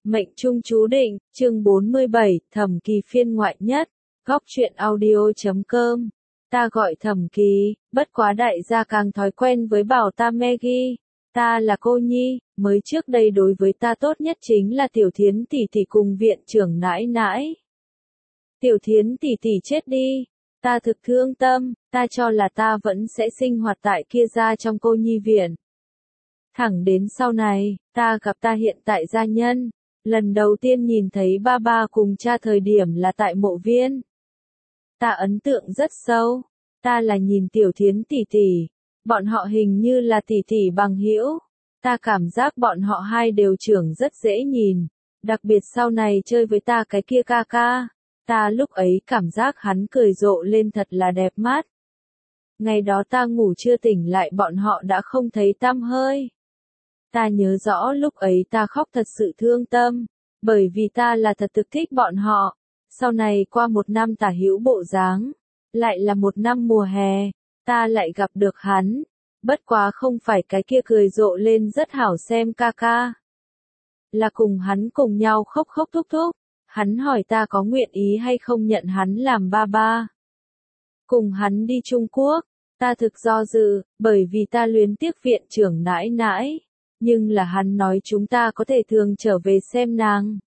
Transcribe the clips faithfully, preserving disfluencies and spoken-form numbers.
Mệnh trung chú định, chương bốn mươi bảy, Thẩm Kỳ phiên ngoại nhất, góc truyện audio chấm com. Ta gọi Thẩm Kỳ, bất quá đại gia càng thói quen với bảo ta Maggie. Ta là cô nhi, mới trước đây đối với ta tốt nhất chính là Tiểu Thiến tỷ tỷ cùng viện trưởng nãi nãi. Tiểu Thiến tỷ tỷ chết đi, ta thực thương tâm, ta cho là ta vẫn sẽ sinh hoạt tại kia gia trong cô nhi viện. Thẳng đến sau này, ta gặp ta hiện tại gia nhân, lần đầu tiên nhìn thấy ba ba cùng cha thời điểm là tại mộ viên. Ta ấn tượng rất sâu, ta là nhìn Tiểu Thiến tỷ tỷ, bọn họ hình như là tỷ tỷ bằng hữu, ta cảm giác bọn họ hai đều trưởng rất dễ nhìn, đặc biệt sau này chơi với ta cái kia ca ca, ta lúc ấy cảm giác hắn cười rộ lên thật là đẹp mắt. Ngày đó ta ngủ chưa tỉnh lại bọn họ đã không thấy tăm hơi. Ta nhớ rõ lúc ấy ta khóc thật sự thương tâm, bởi vì ta là thật thực thích bọn họ. Sau này qua một năm tả hữu bộ dáng, lại là một năm mùa hè, ta lại gặp được hắn, bất quá không phải cái kia cười rộ lên rất hảo xem ca ca. Là cùng hắn cùng nhau khóc khóc thúc thúc, hắn hỏi ta có nguyện ý hay không nhận hắn làm ba ba. Cùng hắn đi Trung Quốc, ta thực do dự, bởi vì ta luyến tiếc viện trưởng nãi nãi. Nhưng là hắn nói chúng ta có thể thường trở về xem nàng.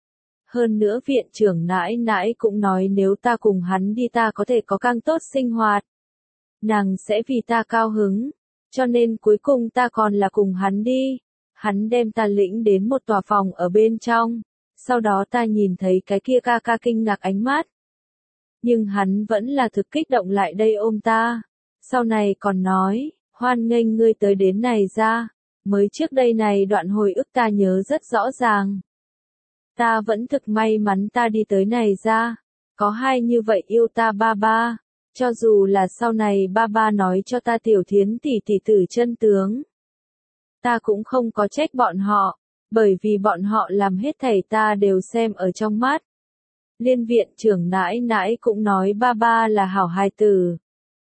Hơn nữa viện trưởng nãi nãi cũng nói nếu ta cùng hắn đi ta có thể có càng tốt sinh hoạt. Nàng sẽ vì ta cao hứng. Cho nên cuối cùng ta còn là cùng hắn đi. Hắn đem ta lĩnh đến một tòa phòng ở bên trong. Sau đó ta nhìn thấy cái kia ca ca kinh ngạc ánh mắt. Nhưng hắn vẫn là thực kích động lại đây ôm ta. Sau này còn nói, hoan nghênh ngươi tới đến này ra. Mới trước đây này đoạn hồi ức ta nhớ rất rõ ràng. Ta vẫn thực may mắn ta đi tới này ra. Có hai như vậy yêu ta ba ba. Cho dù là sau này ba ba nói cho ta Tiểu Thiến tỷ tỷ tử chân tướng. Ta cũng không có trách bọn họ. Bởi vì bọn họ làm hết thảy ta đều xem ở trong mắt. Liên viện trưởng nãi nãi cũng nói ba ba là hảo hài tử.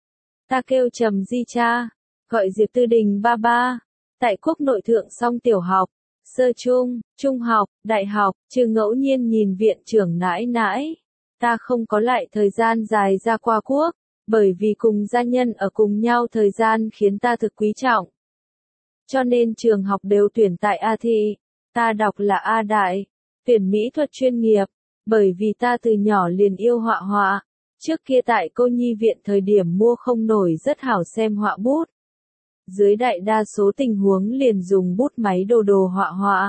Ta kêu Trầm Di cha. Gọi Diệp Tư Đình ba ba. Tại quốc nội thượng song tiểu học, sơ trung, trung học, đại học, trừ ngẫu nhiên nhìn viện trưởng nãi nãi. Ta không có lại thời gian dài ra qua quốc, bởi vì cùng gia nhân ở cùng nhau thời gian khiến ta thực quý trọng. Cho nên trường học đều tuyển tại A Thị, ta đọc là A Đại, tuyển mỹ thuật chuyên nghiệp, bởi vì ta từ nhỏ liền yêu họa họa. Trước kia tại cô nhi viện thời điểm mua không nổi rất hảo xem họa bút. Dưới đại đa số tình huống liền dùng bút máy đồ đồ họa họa.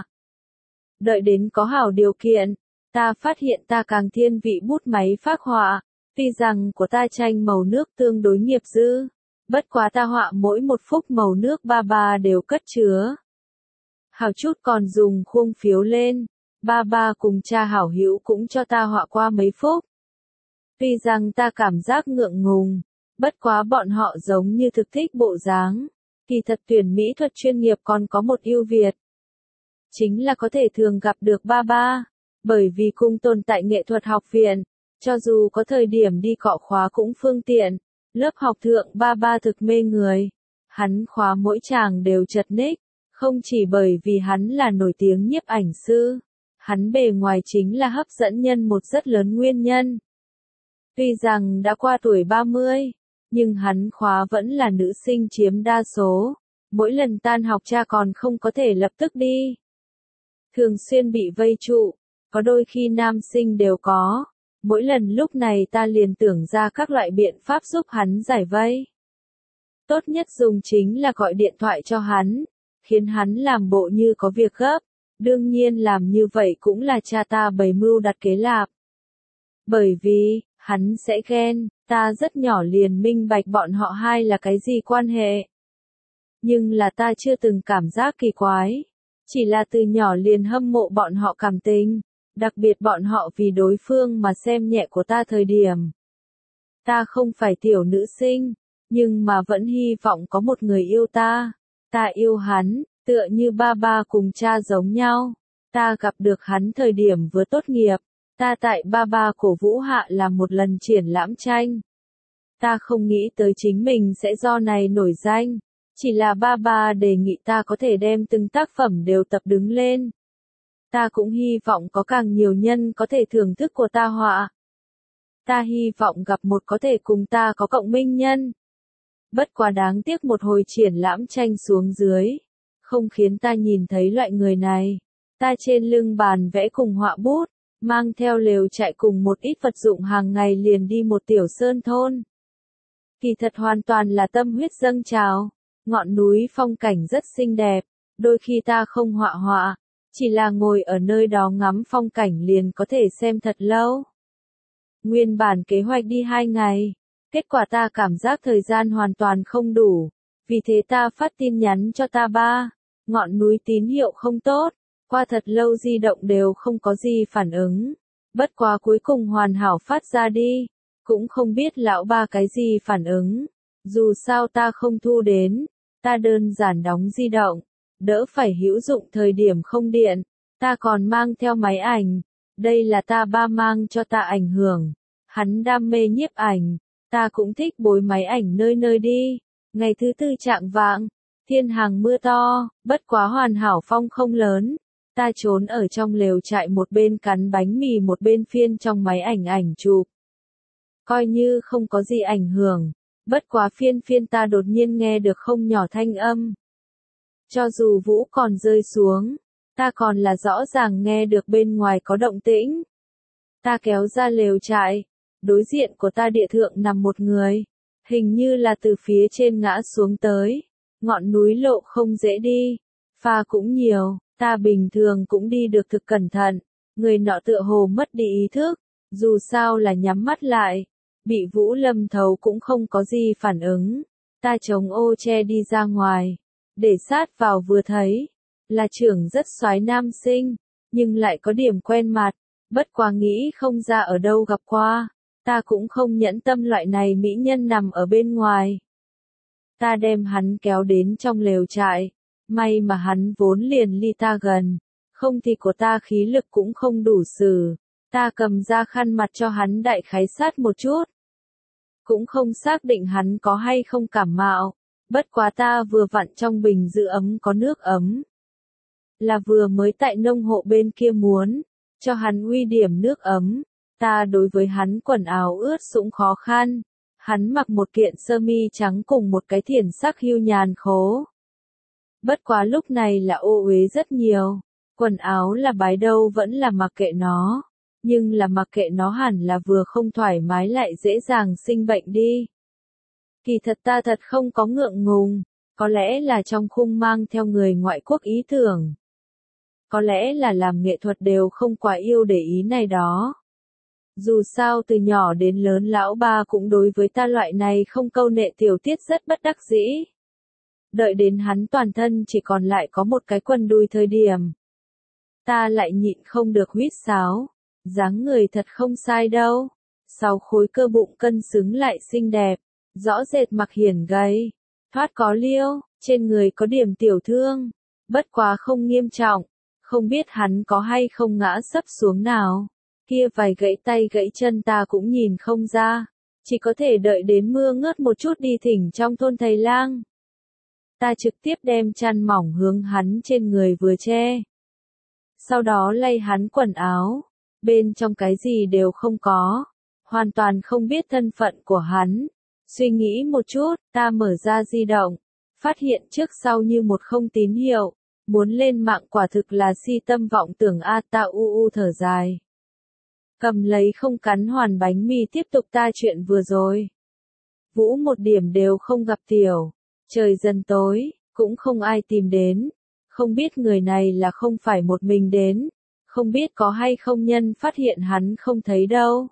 Đợi đến có hảo điều kiện, ta phát hiện ta càng thiên vị bút máy phác họa, tuy rằng của ta tranh màu nước tương đối nghiệp dư, bất quá ta họa mỗi một phúc màu nước ba ba đều cất chứa. Hảo chút còn dùng khuôn phiếu lên, ba ba cùng cha hảo hữu cũng cho ta họa qua mấy phúc. Tuy rằng ta cảm giác ngượng ngùng, bất quá bọn họ giống như thực thích bộ dáng. Kỳ thật tuyển mỹ thuật chuyên nghiệp còn có một ưu việt. Chính là có thể thường gặp được ba ba, bởi vì cùng tồn tại nghệ thuật học viện, cho dù có thời điểm đi cọ khóa cũng phương tiện, lớp học thượng ba ba thực mê người. Hắn khóa mỗi chàng đều chật ních, không chỉ bởi vì hắn là nổi tiếng nhiếp ảnh sư, hắn bề ngoài chính là hấp dẫn nhân một rất lớn nguyên nhân. Tuy rằng đã qua tuổi ba mươi, nhưng hắn khóa vẫn là nữ sinh chiếm đa số, mỗi lần tan học cha còn không có thể lập tức đi. Thường xuyên bị vây trụ, có đôi khi nam sinh đều có, mỗi lần lúc này ta liền tưởng ra các loại biện pháp giúp hắn giải vây. Tốt nhất dùng chính là gọi điện thoại cho hắn, khiến hắn làm bộ như có việc gấp, đương nhiên làm như vậy cũng là cha ta bày mưu đặt kế lạp. Bởi vì, hắn sẽ ghen, ta rất nhỏ liền minh bạch bọn họ hai là cái gì quan hệ. Nhưng là ta chưa từng cảm giác kỳ quái, chỉ là từ nhỏ liền hâm mộ bọn họ cảm tình, đặc biệt bọn họ vì đối phương mà xem nhẹ của ta thời điểm. Ta không phải tiểu nữ sinh, nhưng mà vẫn hy vọng có một người yêu ta, ta yêu hắn, tựa như ba ba cùng cha giống nhau, ta gặp được hắn thời điểm vừa tốt nghiệp. Ta tại ba ba cổ vũ hạ làm một lần triển lãm tranh. Ta không nghĩ tới chính mình sẽ do này nổi danh. Chỉ là ba ba đề nghị ta có thể đem từng tác phẩm đều tập đứng lên. Ta cũng hy vọng có càng nhiều nhân có thể thưởng thức của ta họa. Ta hy vọng gặp một có thể cùng ta có cộng minh nhân. Bất quá đáng tiếc một hồi triển lãm tranh xuống dưới, không khiến ta nhìn thấy loại người này. Ta trên lưng bàn vẽ cùng họa bút, mang theo lều trại cùng một ít vật dụng hàng ngày liền đi một tiểu sơn thôn. Kỳ thật hoàn toàn là tâm huyết dâng trào, ngọn núi phong cảnh rất xinh đẹp, đôi khi ta không họa họa, chỉ là ngồi ở nơi đó ngắm phong cảnh liền có thể xem thật lâu. Nguyên bản kế hoạch đi hai ngày, kết quả ta cảm giác thời gian hoàn toàn không đủ, vì thế ta phát tin nhắn cho ta ba, ngọn núi tín hiệu không tốt, qua thật lâu di động đều không có gì phản ứng, bất quá cuối cùng hoàn hảo phát ra đi, cũng không biết lão ba cái gì phản ứng, dù sao ta không thu đến, ta đơn giản đóng di động, đỡ phải hữu dụng thời điểm không điện, ta còn mang theo máy ảnh, đây là ta ba mang cho ta ảnh hưởng, hắn đam mê nhiếp ảnh, ta cũng thích bối máy ảnh nơi nơi đi, ngày thứ tư trạng vạng, thiên hàng mưa to, bất quá hoàn hảo phong không lớn, ta trốn ở trong lều trại một bên cắn bánh mì một bên phiên trong máy ảnh ảnh chụp. Coi như không có gì ảnh hưởng, bất quá phiên phiên ta đột nhiên nghe được không nhỏ thanh âm. Cho dù vũ còn rơi xuống, ta còn là rõ ràng nghe được bên ngoài có động tĩnh. Ta kéo ra lều trại, đối diện của ta địa thượng nằm một người, hình như là từ phía trên ngã xuống tới, ngọn núi lộ không dễ đi, pha cũng nhiều, ta bình thường cũng đi được thực cẩn thận, người nọ tựa hồ mất đi ý thức, dù sao là nhắm mắt lại, bị Vũ Lâm thấu cũng không có gì phản ứng, ta chống ô che đi ra ngoài, để sát vào vừa thấy, là trưởng rất soái nam sinh, nhưng lại có điểm quen mặt, bất quá nghĩ không ra ở đâu gặp qua, ta cũng không nhẫn tâm loại này mỹ nhân nằm ở bên ngoài. Ta đem hắn kéo đến trong lều trại, may mà hắn vốn liền ly ta gần, không thì của ta khí lực cũng không đủ sử, ta cầm ra khăn mặt cho hắn đại khái sát một chút. Cũng không xác định hắn có hay không cảm mạo, bất quá ta vừa vặn trong bình giữ ấm có nước ấm. Là vừa mới tại nông hộ bên kia muốn, cho hắn uy điểm nước ấm, ta đối với hắn quần áo ướt sũng khó khăn, hắn mặc một kiện sơ mi trắng cùng một cái thiển sắc hưu nhàn khố. Bất quá lúc này là ô uế rất nhiều, quần áo là bái đâu vẫn là mặc kệ nó, nhưng là mặc kệ nó hẳn là vừa không thoải mái lại dễ dàng sinh bệnh đi. Kỳ thật ta thật không có ngượng ngùng, có lẽ là trong khung mang theo người ngoại quốc ý tưởng. Có lẽ là làm nghệ thuật đều không quá yêu để ý này đó. Dù sao từ nhỏ đến lớn lão ba cũng đối với ta loại này không câu nệ tiểu tiết rất bất đắc dĩ. Đợi đến hắn toàn thân chỉ còn lại có một cái quần đùi thời điểm. Ta lại nhịn không được huýt sáo, dáng người thật không sai đâu. Sáu khối cơ bụng cân xứng lại xinh đẹp, rõ rệt mặc hiển gầy, thoát có liêu, trên người có điểm tiểu thương, bất quá không nghiêm trọng, không biết hắn có hay không ngã sấp xuống nào. Kia vài gãy tay gãy chân ta cũng nhìn không ra, chỉ có thể đợi đến mưa ngớt một chút đi thỉnh trong thôn thầy lang. Ta trực tiếp đem chăn mỏng hướng hắn trên người vừa che. Sau đó lay hắn quần áo, bên trong cái gì đều không có, hoàn toàn không biết thân phận của hắn. Suy nghĩ một chút, ta mở ra di động, phát hiện trước sau như một không tín hiệu, muốn lên mạng quả thực là si tâm vọng tưởng a ta u u thở dài. Cầm lấy không cắn hoàn bánh mì tiếp tục ta chuyện vừa rồi. Vũ một điểm đều không gặp tiểu, trời dần tối, cũng không ai tìm đến, không biết người này là không phải một mình đến, không biết có hay không nhân phát hiện hắn không thấy đâu.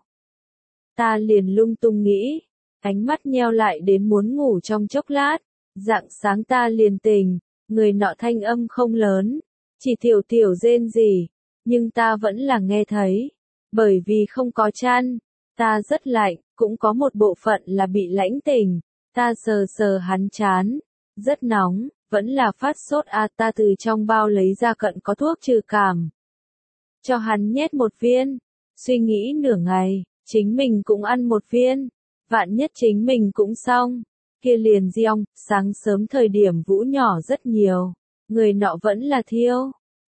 Ta liền lung tung nghĩ, ánh mắt nheo lại đến muốn ngủ trong chốc lát, rạng sáng ta liền tỉnh, người nọ thanh âm không lớn, chỉ tiểu tiểu rên rỉ, nhưng ta vẫn là nghe thấy. Bởi vì không có chăn, ta rất lạnh, cũng có một bộ phận là bị lãnh tỉnh, ta sờ sờ hắn chán, rất nóng, vẫn là phát sốt a ta từ trong bao lấy ra cận có thuốc trừ cảm. Cho hắn nhét một viên, suy nghĩ nửa ngày, chính mình cũng ăn một viên, vạn nhất chính mình cũng xong, kia liền giong, sáng sớm thời điểm Vũ nhỏ rất nhiều, người nọ vẫn là thiêu,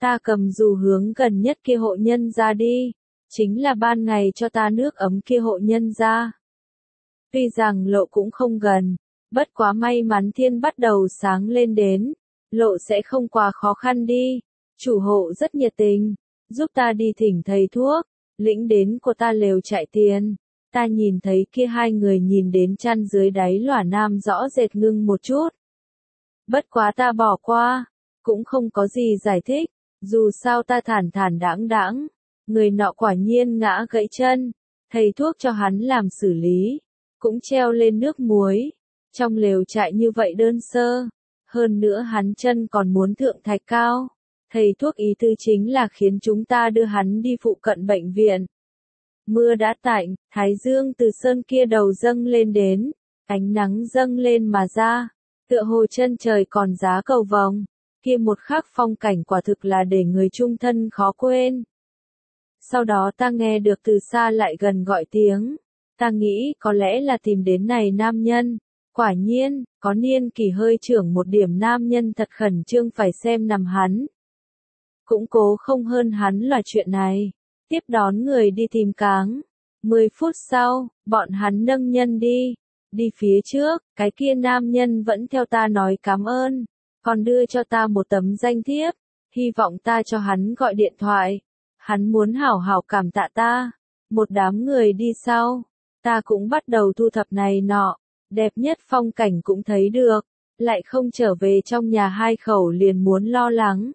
Ta cầm dù hướng gần nhất kia hộ nhân ra đi, chính là ban ngày cho ta nước ấm kia hộ nhân ra. Tuy rằng lộ cũng không gần, bất quá may mắn thiên bắt đầu sáng lên đến, lộ sẽ không quá khó khăn đi. Chủ hộ rất nhiệt tình, giúp ta đi thỉnh thầy thuốc, lĩnh đến của ta lều chạy tiền. Ta nhìn thấy kia hai người nhìn đến chăn dưới đáy lòa nam rõ rệt ngưng một chút. Bất quá ta bỏ qua, cũng không có gì giải thích, dù sao ta thản thản đãng đãng. Người nọ quả nhiên ngã gãy chân, thầy thuốc cho hắn làm xử lý, cũng treo lên nước muối. Trong lều trại như vậy đơn sơ, hơn nữa hắn chân còn muốn thượng thạch cao. Thầy thuốc ý tư chính là khiến chúng ta đưa hắn đi phụ cận bệnh viện. Mưa đã tạnh, thái dương từ sơn kia đầu dâng lên đến, ánh nắng dâng lên mà ra, tựa hồ chân trời còn giá cầu vồng, kia một khắc phong cảnh quả thực là để người chung thân khó quên. Sau đó ta nghe được từ xa lại gần gọi tiếng, ta nghĩ có lẽ là tìm đến này nam nhân. Quả nhiên, có niên kỷ hơi trưởng một điểm nam nhân thật khẩn trương phải xem nằm hắn. Cũng cố không hơn hắn là chuyện này. Tiếp đón người đi tìm cáng. Mười phút sau, bọn hắn nâng nhân đi. Đi phía trước, cái kia nam nhân vẫn theo ta nói cảm ơn. Còn đưa cho ta một tấm danh thiếp. Hy vọng ta cho hắn gọi điện thoại. Hắn muốn hảo hảo cảm tạ ta. Một đám người đi sau. Ta cũng bắt đầu thu thập này nọ. Đẹp nhất phong cảnh cũng thấy được. Lại không trở về trong nhà hai khẩu liền muốn lo lắng.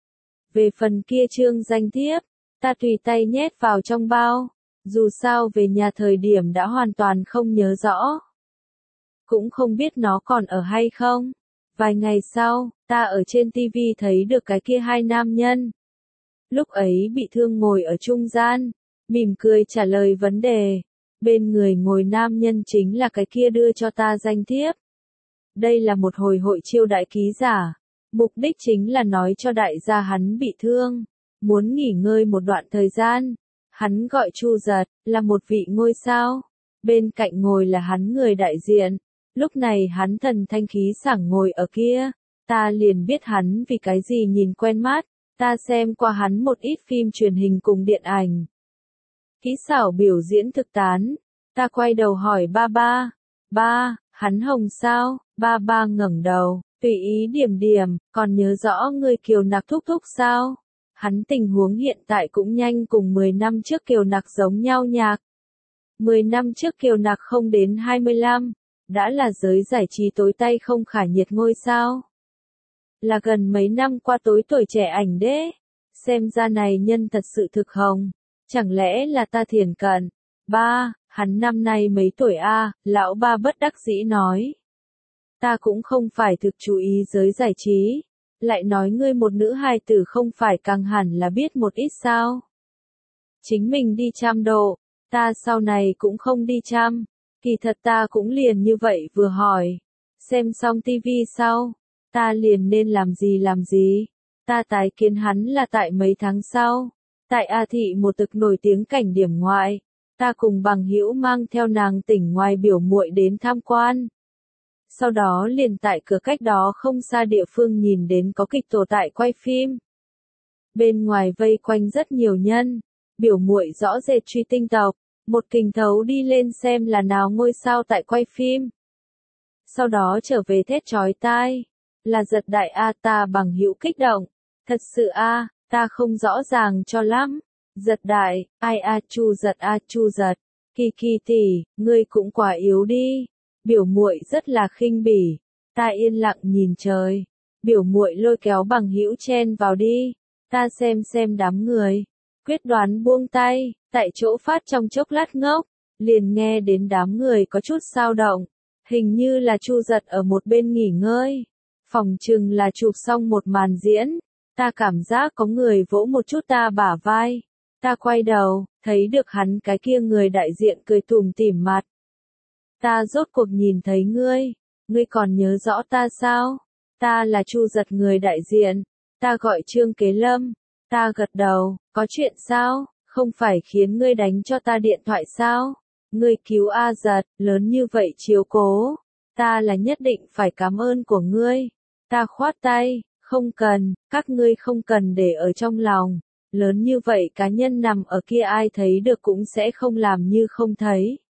Về phần kia trương danh thiếp, ta tùy tay nhét vào trong bao, dù sao về nhà thời điểm đã hoàn toàn không nhớ rõ. Cũng không biết nó còn ở hay không. Vài ngày sau, ta ở trên tivi thấy được cái kia hai nam nhân. Lúc ấy bị thương ngồi ở trung gian, mỉm cười trả lời vấn đề. Bên người ngồi nam nhân chính là cái kia đưa cho ta danh thiếp. Đây là một hồi hội chiêu đại ký giả. Mục đích chính là nói cho đại gia hắn bị thương, muốn nghỉ ngơi một đoạn thời gian. Hắn gọi Chu Giật, là một vị ngôi sao. Bên cạnh ngồi là hắn người đại diện. Lúc này hắn thần thanh khí sảng ngồi ở kia. Ta liền biết hắn vì cái gì nhìn quen mắt. Ta xem qua hắn một ít phim truyền hình cùng điện ảnh. Kỹ xảo biểu diễn thực tán. Ta quay đầu hỏi ba ba. Ba, hắn hồng sao? Ba ba ngẩng đầu. Tùy ý điểm điểm, còn nhớ rõ người Kiều Nặc thúc thúc sao? Hắn tình huống hiện tại cũng nhanh cùng mười năm trước Kiều Nặc giống nhau nhạc. mười năm trước Kiều Nặc không đến hai mươi lăm, đã là giới giải trí tối tay không khả nhiệt ngôi sao. Là gần mấy năm qua tối tuổi trẻ ảnh đế. Xem ra này nhân thật sự thực hồng. Chẳng lẽ là ta thiền cận? Ba, hắn năm nay mấy tuổi a? Lão ba bất đắc dĩ nói. Ta cũng không phải thực chú ý giới giải trí. Lại nói ngươi một nữ hài tử không phải càng hẳn là biết một ít sao. Chính mình đi chăm độ, ta sau này cũng không đi chăm. Kỳ thật ta cũng liền như vậy vừa hỏi. Xem xong tivi sau, ta liền nên làm gì làm gì. Ta tái kiến hắn là tại mấy tháng sau. Tại A Thị một thực nổi tiếng cảnh điểm ngoại. Ta cùng bằng hữu mang theo nàng tỉnh ngoài biểu muội đến tham quan. Sau đó liền tại cửa cách đó không xa địa phương nhìn đến có kịch tổ tại quay phim. Bên ngoài vây quanh rất nhiều nhân, biểu muội rõ rệt truy tinh tộc, một kình thấu đi lên xem là nào ngôi sao tại quay phim. Sau đó trở về thét chói tai, là Giật đại a. Ta bằng hữu kích động, thật sự a, ta không rõ ràng cho lắm. Giật đại, ai a Chu Giật a Chu Giật, Kỳ Kỳ tỷ, ngươi cũng quá yếu đi. Biểu muội rất là khinh bỉ, ta yên lặng nhìn trời. Biểu muội lôi kéo bằng hữu chen vào đi, ta xem xem đám người, quyết đoán buông tay, tại chỗ phát trong chốc lát ngốc, liền nghe đến đám người có chút xao động, hình như là Chu Giật ở một bên nghỉ ngơi, phòng chừng là chụp xong một màn diễn, ta cảm giác có người vỗ một chút ta bả vai, ta quay đầu, thấy được hắn cái kia người đại diện cười tủm tỉm mặt. Ta rốt cuộc nhìn thấy ngươi, ngươi còn nhớ rõ ta sao? Ta là Chu Giật người đại diện, ta gọi Trương Kế Lâm, ta gật đầu, có chuyện sao? Không phải khiến ngươi đánh cho ta điện thoại sao? Ngươi cứu A Giật, lớn như vậy chiếu cố, ta là nhất định phải cảm ơn của ngươi. Ta khoát tay, Không cần, các ngươi không cần để ở trong lòng. Lớn như vậy cá nhân nằm ở kia ai thấy được cũng sẽ không làm như không thấy.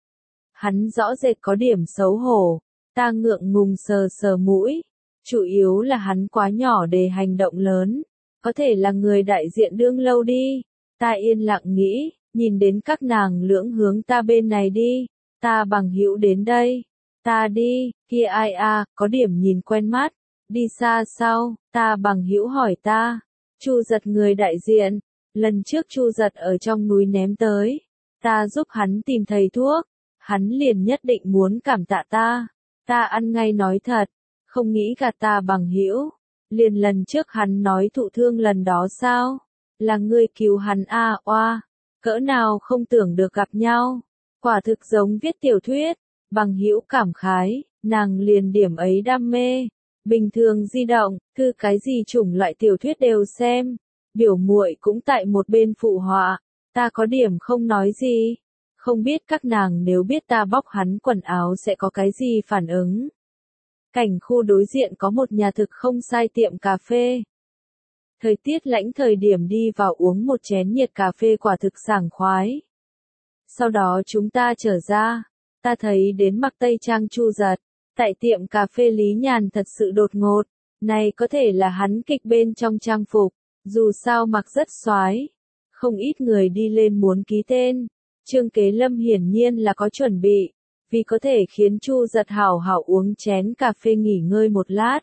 Hắn rõ rệt có điểm xấu hổ, ta ngượng ngùng sờ sờ mũi. Chủ yếu là hắn quá nhỏ để hành động lớn, có thể là người đại diện đương lâu đi. Ta yên lặng nghĩ, nhìn đến các nàng lưỡng hướng ta bên này đi, ta bằng hữu đến đây. Ta đi, kia ai à, có điểm nhìn quen mắt. Đi xa sau, ta bằng hữu hỏi ta. Chu Giật người đại diện, lần trước Chu Giật ở trong núi ném tới. Ta giúp hắn tìm thầy thuốc, hắn liền nhất định muốn cảm tạ ta. Ta ăn ngay nói thật, không nghĩ gạt ta bằng hữu. Liền lần trước hắn nói thụ thương lần đó sao? Là ngươi cứu hắn a à, oa, cỡ nào không tưởng được gặp nhau. Quả thực giống viết tiểu thuyết, bằng hữu cảm khái, nàng liền điểm ấy đam mê. Bình thường di động, thư cái gì chủng loại tiểu thuyết đều xem. Biểu muội cũng tại một bên phụ họa, ta có điểm không nói gì. Không biết các nàng nếu biết ta bóc hắn quần áo sẽ có cái gì phản ứng. Cảnh khu đối diện có một nhà thực không sai tiệm cà phê. Thời tiết lạnh thời điểm đi vào uống một chén nhiệt cà phê quả thực sảng khoái. Sau đó chúng ta trở ra, ta thấy đến mặc tây trang Chu Giật. Tại tiệm cà phê Lý Nhàn thật sự đột ngột, này có thể là hắn kịch bên trong trang phục, dù sao mặc rất xoái. Không ít người đi lên muốn ký tên, Trương Kế Lâm hiển nhiên là có chuẩn bị, vì có thể khiến Chu Giật hảo hảo uống chén cà phê nghỉ ngơi một lát.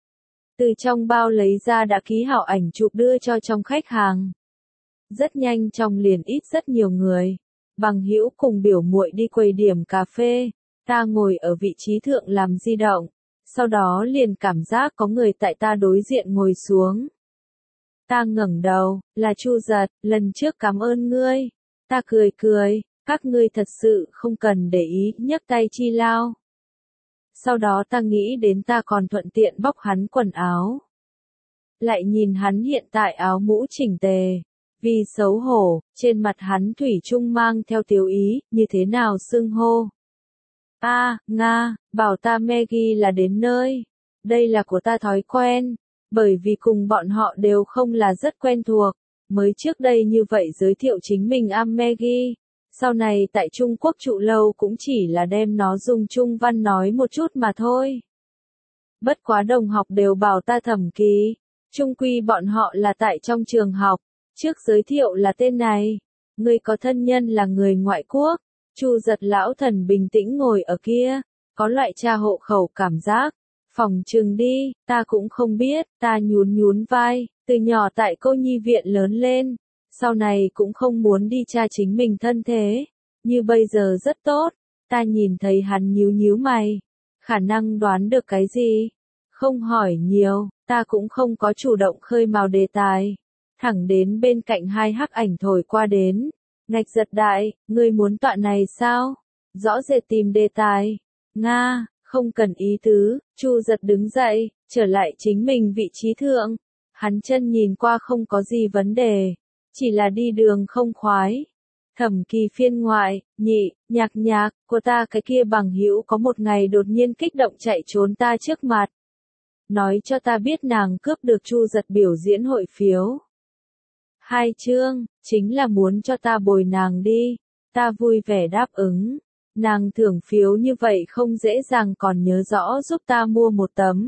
Từ trong bao lấy ra đã ký hảo ảnh chụp đưa cho trong khách hàng. Rất nhanh trong liền ít rất nhiều người, bằng hữu cùng biểu muội đi quầy điểm cà phê. Ta ngồi ở vị trí thượng làm di động, sau đó liền cảm giác có người tại ta đối diện ngồi xuống. Ta ngẩng đầu, là Chu Giật, lần trước cảm ơn ngươi. Ta cười cười, các ngươi thật sự không cần để ý, nhấc tay chi lao. Sau đó ta nghĩ đến ta còn thuận tiện bóc hắn quần áo. Lại nhìn hắn hiện tại áo mũ chỉnh tề. Vì xấu hổ, trên mặt hắn thủy chung mang theo tiểu ý, như thế nào xưng hô. A, à, Nga, bảo ta Maggie là đến nơi. Đây là của ta thói quen, bởi vì cùng bọn họ đều không là rất quen thuộc. Mới trước đây như vậy giới thiệu chính mình am Maggie. Sau này tại Trung Quốc trụ lâu cũng chỉ là đem nó dùng Trung văn nói một chút mà thôi. Bất quá đồng học đều bảo ta Thẩm Kỳ. Trung quy bọn họ là tại trong trường học. Trước giới thiệu là tên này. Người có thân nhân là người ngoại quốc. Chu Giật lão thần bình tĩnh ngồi ở kia, có loại tra hộ khẩu cảm giác. Phòng trừng đi, ta cũng không biết, ta nhún nhún vai, từ nhỏ tại cô nhi viện lớn lên, sau này cũng không muốn đi tra chính mình thân thế, như bây giờ rất tốt. Ta nhìn thấy hắn nhíu nhíu mày, khả năng đoán được cái gì, không hỏi nhiều, ta cũng không có chủ động khơi mào đề tài, thẳng đến bên cạnh hai hắc ảnh thổi qua đến. Ngạch Giật đại, ngươi muốn tọa này sao? Rõ rệt tìm đề tài. Nga, không cần ý tứ. Chu Giật đứng dậy, trở lại chính mình vị trí thượng. Hắn chân nhìn qua không có gì vấn đề, chỉ là đi đường không khoái. Thẩm Kỳ phiên ngoại, nhị, nhạc nhạc, của ta cái kia bằng hữu có một ngày đột nhiên kích động chạy trốn ta trước mặt. Nói cho ta biết nàng cướp được Chu Giật biểu diễn hội phiếu. Hai chương, chính là muốn cho ta bồi nàng đi. Ta vui vẻ đáp ứng. Nàng thưởng phiếu như vậy không dễ dàng còn nhớ rõ giúp ta mua một tấm.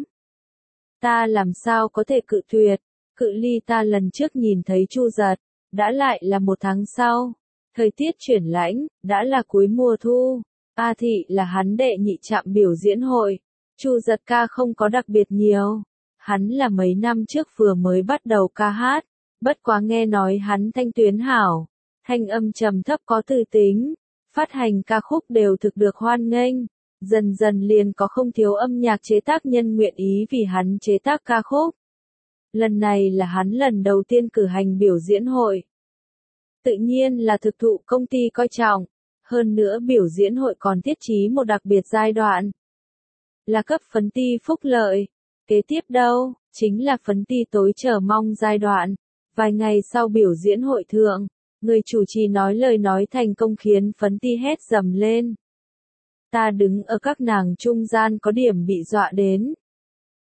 Ta làm sao có thể cự tuyệt, cự ly ta lần trước nhìn thấy Chu Giật, đã lại là một tháng sau. Thời tiết chuyển lạnh, đã là cuối mùa thu. A Thị là hắn đệ nhị trạm biểu diễn hội. Chu Giật ca không có đặc biệt nhiều. Hắn là mấy năm trước vừa mới bắt đầu ca hát. Bất quá nghe nói hắn thanh tuyến hảo, thanh âm trầm thấp có tư tính, phát hành ca khúc đều thực được hoan nghênh, dần dần liền có không thiếu âm nhạc chế tác nhân nguyện ý vì hắn chế tác ca khúc. Lần này là hắn lần đầu tiên cử hành biểu diễn hội. Tự nhiên là thực thụ công ty coi trọng, hơn nữa biểu diễn hội còn thiết trí một đặc biệt giai đoạn. Là cấp phấn ti phúc lợi, kế tiếp đâu, chính là phấn ti tối chờ mong giai đoạn. Vài ngày sau biểu diễn hội thượng, người chủ trì nói lời nói thành công khiến phấn ti hét dầm lên. Ta đứng ở các nàng trung gian có điểm bị dọa đến.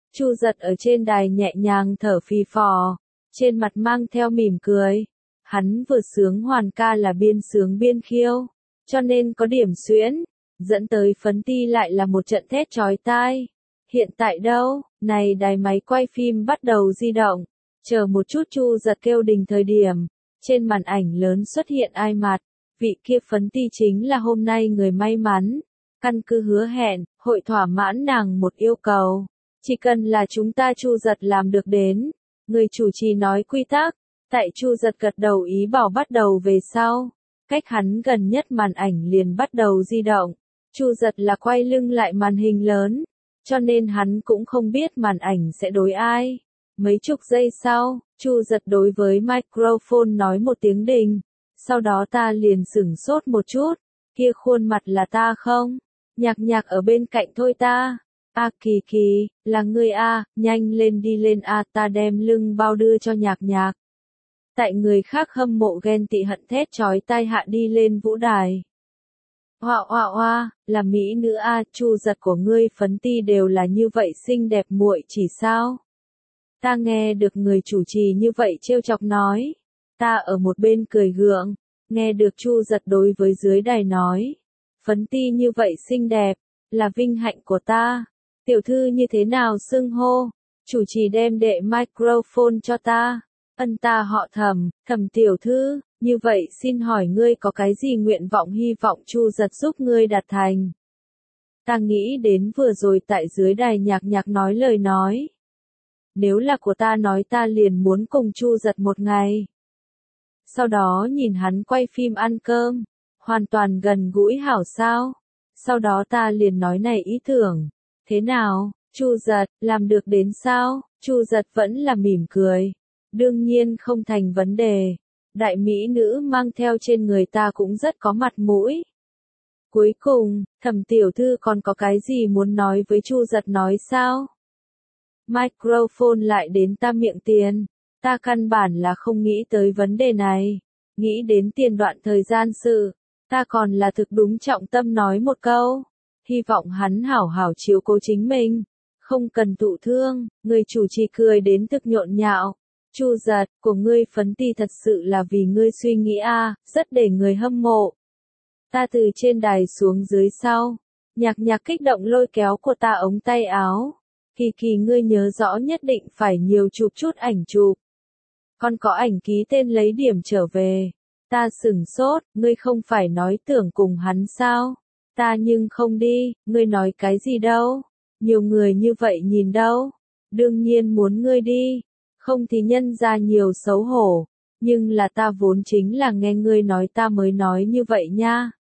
Chu Giật ở trên đài nhẹ nhàng thở phì phò, trên mặt mang theo mỉm cười. Hắn vừa sướng hoàn ca là biên sướng biên khiêu, cho nên có điểm xuyễn, dẫn tới Phấn Ti lại là một trận thét chói tai. Hiện tại đâu, này đài máy quay phim bắt đầu di động, chờ một chút Chu Giật kêu đình thời điểm, trên màn ảnh lớn xuất hiện ai mặt, vị kia Phấn Ti chính là hôm nay người may mắn, căn cứ hứa hẹn, hội thỏa mãn nàng một yêu cầu, chỉ cần là chúng ta Chu Giật làm được đến, người chủ trì nói quy tắc, tại Chu Giật gật đầu ý bảo bắt đầu về sau, cách hắn gần nhất màn ảnh liền bắt đầu di động, Chu Giật là quay lưng lại màn hình lớn, cho nên hắn cũng không biết màn ảnh sẽ đối ai. Mấy chục giây sau, Chu Giật đối với microphone nói một tiếng đình, sau đó ta liền sửng sốt một chút, kia khuôn mặt là ta không? Nhạc Nhạc ở bên cạnh thôi ta. A Kỳ Kỳ, là ngươi a, nhanh lên đi lên a, ta đem lưng bao đưa cho Nhạc Nhạc. Tại người khác hâm mộ ghen tị hận thét chói tai hạ đi lên vũ đài. Hoa hoa hoa, là mỹ nữ a, Chu Giật của ngươi Phấn Ti đều là như vậy xinh đẹp muội chỉ sao? Ta nghe được người chủ trì như vậy trêu chọc nói, ta ở một bên cười gượng, nghe được Chu Giật đối với dưới đài nói, Phấn Ti như vậy xinh đẹp, là vinh hạnh của ta. Tiểu thư như thế nào xưng hô? Chủ trì đem đệ microphone cho ta. Ân ta họ Thẩm, Thẩm tiểu thư, như vậy xin hỏi ngươi có cái gì nguyện vọng hy vọng Chu Giật giúp ngươi đạt thành? Ta nghĩ đến vừa rồi tại dưới đài Nhạc Nhạc nói lời nói. Nếu là của ta nói ta liền muốn cùng Chu Giật một ngày. Sau đó nhìn hắn quay phim ăn cơm, hoàn toàn gần gũi hảo sao. Sau đó ta liền nói này ý tưởng. Thế nào, Chu Giật, làm được đến sao? Chu Giật vẫn là mỉm cười. Đương nhiên không thành vấn đề. Đại mỹ nữ mang theo trên người ta cũng rất có mặt mũi. Cuối cùng, Thẩm tiểu thư còn có cái gì muốn nói với Chu Giật nói sao? Microphone lại đến ta miệng tiền. Ta căn bản là không nghĩ tới vấn đề này. Nghĩ đến tiền đoạn thời gian sự. Ta còn là thực đúng trọng tâm nói một câu. Hy vọng hắn hảo hảo chiếu cố chính mình. Không cần thụ thương. Người chủ trì cười đến thực nhộn nhạo. Chu Giật, của ngươi Phấn Ti thật sự là vì ngươi suy nghĩ a, rất để người hâm mộ. Ta từ trên đài xuống dưới sau. Nhạc Nhạc kích động lôi kéo của ta ống tay áo. Kỳ Kỳ ngươi nhớ rõ nhất định phải nhiều chụp chút ảnh chụp. Còn có ảnh ký tên lấy điểm trở về. Ta sửng sốt, ngươi không phải nói tưởng cùng hắn sao? Ta nhưng không đi, ngươi nói cái gì đâu? Nhiều người như vậy nhìn đâu? Đương nhiên muốn ngươi đi. Không thì nhân ra nhiều xấu hổ. Nhưng là ta vốn chính là nghe ngươi nói ta mới nói như vậy nha.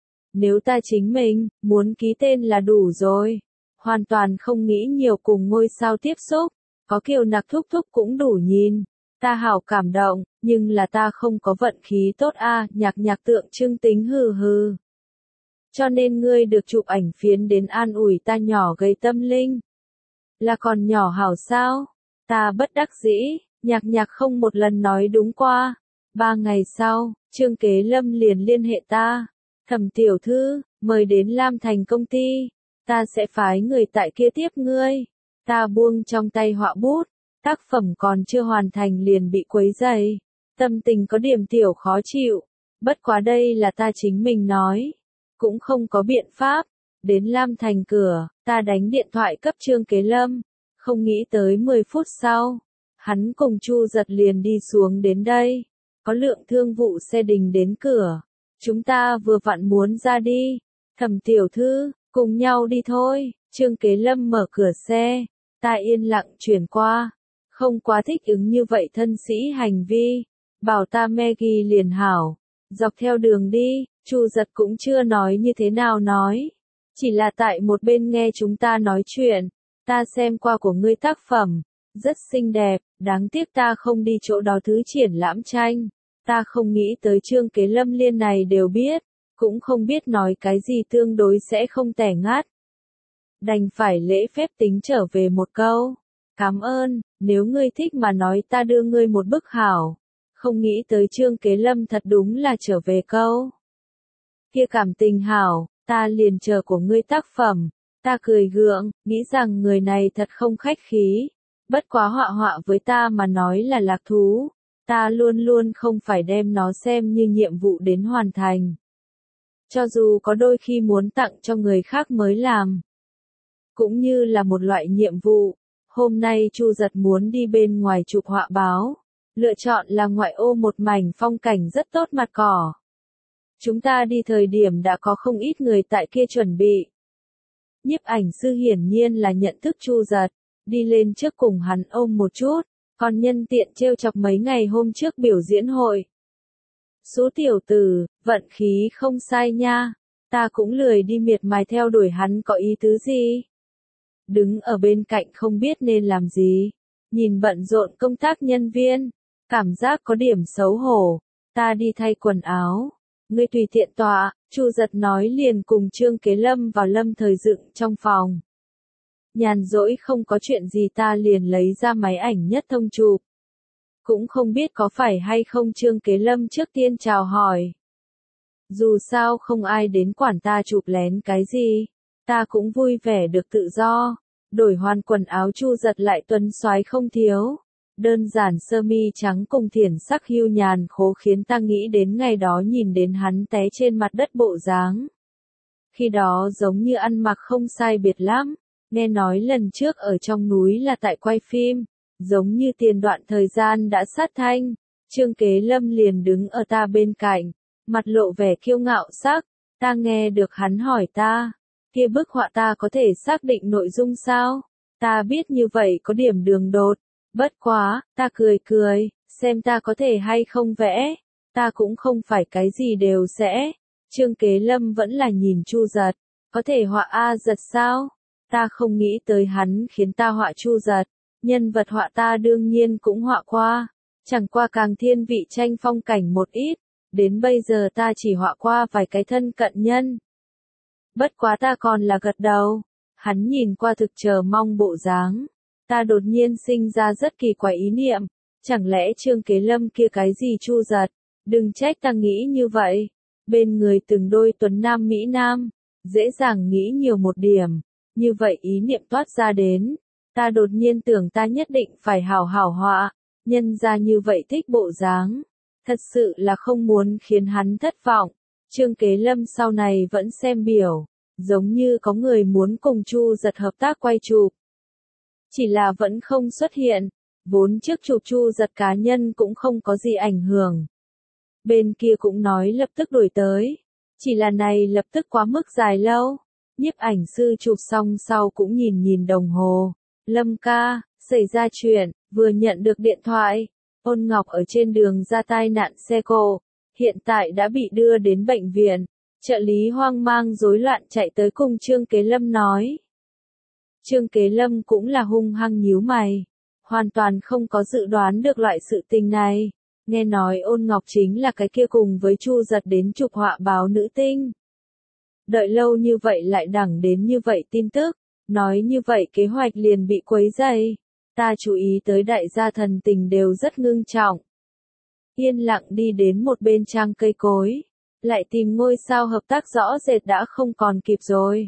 Nếu ta chính mình, muốn ký tên là đủ rồi. Hoàn toàn không nghĩ nhiều cùng ngôi sao tiếp xúc. Có Kiều Nặc thúc thúc cũng đủ nhìn. Ta hảo cảm động, nhưng là ta không có vận khí tốt a, Nhạc Nhạc tượng trưng tính hừ hừ. Cho nên ngươi được chụp ảnh phiến đến an ủi ta nhỏ gây tâm linh. Là còn nhỏ hảo sao? Ta bất đắc dĩ, Nhạc Nhạc không một lần nói đúng qua. Ba ngày sau, Trương Kế Lâm liền liên hệ ta. Thẩm tiểu thư, mời đến Lam Thành công ty. Ta sẽ phái người tại kia tiếp ngươi. Ta buông trong tay họa bút. Tác phẩm còn chưa hoàn thành liền bị quấy rầy. Tâm tình có điểm tiểu khó chịu. Bất quá đây là ta chính mình nói. Cũng không có biện pháp. Đến Lam Thành cửa, ta đánh điện thoại cấp Trương Kế Lâm. Không nghĩ tới mười phút sau. Hắn cùng Chu Giật liền đi xuống đến đây. Có lượng thương vụ xe đình đến cửa. Chúng ta vừa vặn muốn ra đi. Thẩm tiểu thư, cùng nhau đi thôi. Trương Kế Lâm mở cửa xe. Ta yên lặng chuyển qua. Không quá thích ứng như vậy thân sĩ hành vi. Bảo ta Maggie liền hảo. Dọc theo đường đi, Chu Giật cũng chưa nói như thế nào nói. Chỉ là tại một bên nghe chúng ta nói chuyện. Ta xem qua của ngươi tác phẩm. Rất xinh đẹp, đáng tiếc ta không đi chỗ đó thứ triển lãm tranh. Ta không nghĩ tới Trương Kế Lâm liên này đều biết. Cũng không biết nói cái gì tương đối sẽ không tẻ ngắt. Đành phải lễ phép tính trở về một câu. Cảm ơn, nếu ngươi thích mà nói ta đưa ngươi một bức hảo. Không nghĩ tới Trương Kế Lâm thật đúng là trở về câu. Kia cảm tình hảo, ta liền chờ của ngươi tác phẩm. Ta cười gượng, nghĩ rằng người này thật không khách khí. Bất quá họa họa với ta mà nói là lạc thú. Ta luôn luôn không phải đem nó xem như nhiệm vụ đến hoàn thành. Cho dù có đôi khi muốn tặng cho người khác mới làm. Cũng như là một loại nhiệm vụ. Hôm nay Chu Giật muốn đi bên ngoài chụp họa báo. Lựa chọn là ngoại ô một mảnh phong cảnh rất tốt mặt cỏ. Chúng ta đi thời điểm đã có không ít người tại kia chuẩn bị. Nhiếp ảnh sư hiển nhiên là nhận thức Chu Giật, đi lên trước cùng hắn ôm một chút, còn nhân tiện trêu chọc mấy ngày hôm trước biểu diễn hội. Số tiểu tử, vận khí không sai nha, ta cũng lười đi miệt mài theo đuổi hắn có ý tứ gì. Đứng ở bên cạnh không biết nên làm gì, nhìn bận rộn công tác nhân viên, cảm giác có điểm xấu hổ, ta đi thay quần áo. Ngươi tùy tiện tọa, Chu Giật nói liền cùng Trương Kế Lâm vào Lâm Thời Dựng trong phòng. Nhàn rỗi không có chuyện gì ta liền lấy ra máy ảnh nhất thông chụp. Cũng không biết có phải hay không Trương Kế Lâm trước tiên chào hỏi. Dù sao không ai đến quản ta chụp lén cái gì, ta cũng vui vẻ được tự do. Đổi hoàn quần áo Chu Giật lại tuấn soái không thiếu. Đơn giản sơ mi trắng cùng thiển sắc hưu nhàn khố khiến ta nghĩ đến ngày đó nhìn đến hắn té trên mặt đất bộ dáng. Khi đó giống như ăn mặc không sai biệt lắm, nghe nói lần trước ở trong núi là tại quay phim, giống như tiền đoạn thời gian đã sát thanh, Trương Kế Lâm liền đứng ở ta bên cạnh, mặt lộ vẻ kiêu ngạo sắc, ta nghe được hắn hỏi ta, kia bức họa ta có thể xác định nội dung sao? Ta biết như vậy có điểm đường đột. Bất quá, ta cười cười, xem ta có thể hay không vẽ, ta cũng không phải cái gì đều sẽ. Trương Kế Lâm vẫn là nhìn Chu Giật, có thể họa A Giật sao? Ta không nghĩ tới hắn khiến ta họa Chu Giật, nhân vật họa ta đương nhiên cũng họa qua, chẳng qua càng thiên vị tranh phong cảnh một ít, đến bây giờ ta chỉ họa qua vài cái thân cận nhân. Bất quá ta còn là gật đầu, hắn nhìn qua thực chờ mong bộ dáng. Ta đột nhiên sinh ra rất kỳ quái ý niệm, chẳng lẽ Trương Kế Lâm kia cái gì Chu Giật, đừng trách ta nghĩ như vậy, bên người từng đôi tuấn nam mỹ nam, dễ dàng nghĩ nhiều một điểm, như vậy ý niệm toát ra đến, ta đột nhiên tưởng ta nhất định phải hảo hảo họa, nhân ra như vậy thích bộ dáng, thật sự là không muốn khiến hắn thất vọng, Trương Kế Lâm sau này vẫn xem biểu, giống như có người muốn cùng Chu Giật hợp tác quay chụp. Chỉ là vẫn không xuất hiện, vốn trước chụp Chu Giật cá nhân cũng không có gì ảnh hưởng. Bên kia cũng nói lập tức đổi tới, chỉ là này lập tức quá mức dài lâu. Nhiếp ảnh sư chụp xong sau cũng nhìn nhìn đồng hồ. Lâm ca, xảy ra chuyện, vừa nhận được điện thoại. Ôn Ngọc ở trên đường ra tai nạn xe cộ, hiện tại đã bị đưa đến bệnh viện. Trợ lý hoang mang rối loạn chạy tới cùng Trương Kế Lâm nói. Trương Kế Lâm cũng là hung hăng nhíu mày, hoàn toàn không có dự đoán được loại sự tình này. Nghe nói Ôn Ngọc chính là cái kia cùng với Chu Giật đến chụp họa báo nữ tinh. Đợi lâu như vậy lại đẳng đến như vậy tin tức, nói như vậy kế hoạch liền bị quấy dày. Ta chú ý tới đại gia thần tình đều rất ngưng trọng. Yên lặng đi đến một bên trang cây cối, lại tìm ngôi sao hợp tác rõ rệt đã không còn kịp rồi.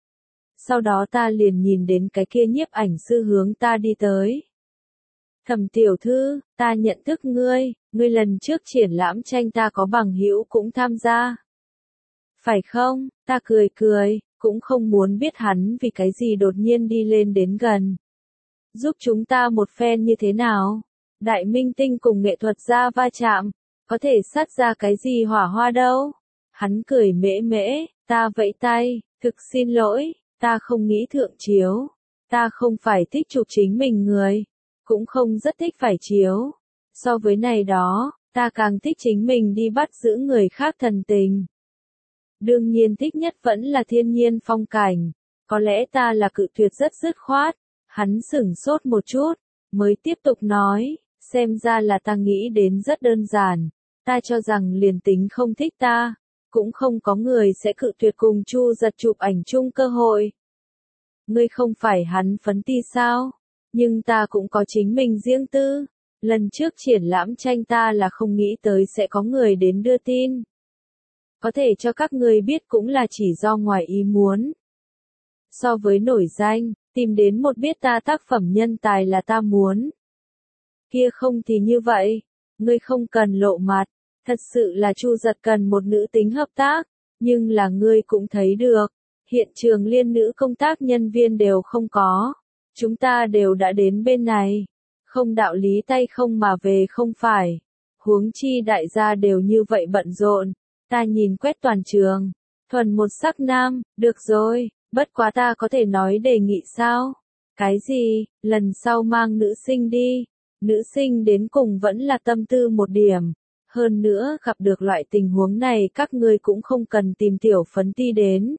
Sau đó ta liền nhìn đến cái kia nhiếp ảnh sư hướng ta đi tới. Thẩm tiểu thư, ta nhận thức ngươi, ngươi lần trước triển lãm tranh ta có bằng hữu cũng tham gia. Phải không? Ta cười cười, cũng không muốn biết hắn vì cái gì đột nhiên đi lên đến gần. Giúp chúng ta một phen như thế nào? Đại minh tinh cùng nghệ thuật gia va chạm, có thể sát ra cái gì hỏa hoa đâu? Hắn cười mễ mễ, ta vẫy tay, thực xin lỗi. Ta không nghĩ thượng chiếu, ta không phải thích chụp chính mình người, cũng không rất thích phải chiếu. So với này đó, ta càng thích chính mình đi bắt giữ người khác thần tình. Đương nhiên thích nhất vẫn là thiên nhiên phong cảnh, có lẽ ta là cự tuyệt rất dứt khoát. Hắn sửng sốt một chút, mới tiếp tục nói, xem ra là ta nghĩ đến rất đơn giản, ta cho rằng liền tính không thích ta. Cũng không có người sẽ cự tuyệt cùng Chu Giật chụp ảnh chung cơ hội. Ngươi không phải hắn phấn ti sao? Nhưng ta cũng có chính mình riêng tư. Lần trước triển lãm tranh ta là không nghĩ tới sẽ có người đến đưa tin. Có thể cho các người biết cũng là chỉ do ngoài ý muốn. So với nổi danh, tìm đến một biết ta tác phẩm nhân tài là ta muốn. Kia không thì như vậy, ngươi không cần lộ mặt, thật sự là Chu Giật cần một nữ tính hợp tác, nhưng là ngươi cũng thấy được, hiện trường liên nữ công tác nhân viên đều không có, chúng ta đều đã đến bên này, không đạo lý tay không mà về không phải, huống chi đại gia đều như vậy bận rộn, ta nhìn quét toàn trường, thuần một sắc nam, được rồi, bất quá ta có thể nói đề nghị sao? Cái gì, lần sau mang nữ sinh đi. Nữ sinh đến cùng vẫn là tâm tư một điểm. Hơn nữa gặp được loại tình huống này các ngươi cũng không cần tìm tiểu phấn ti đến.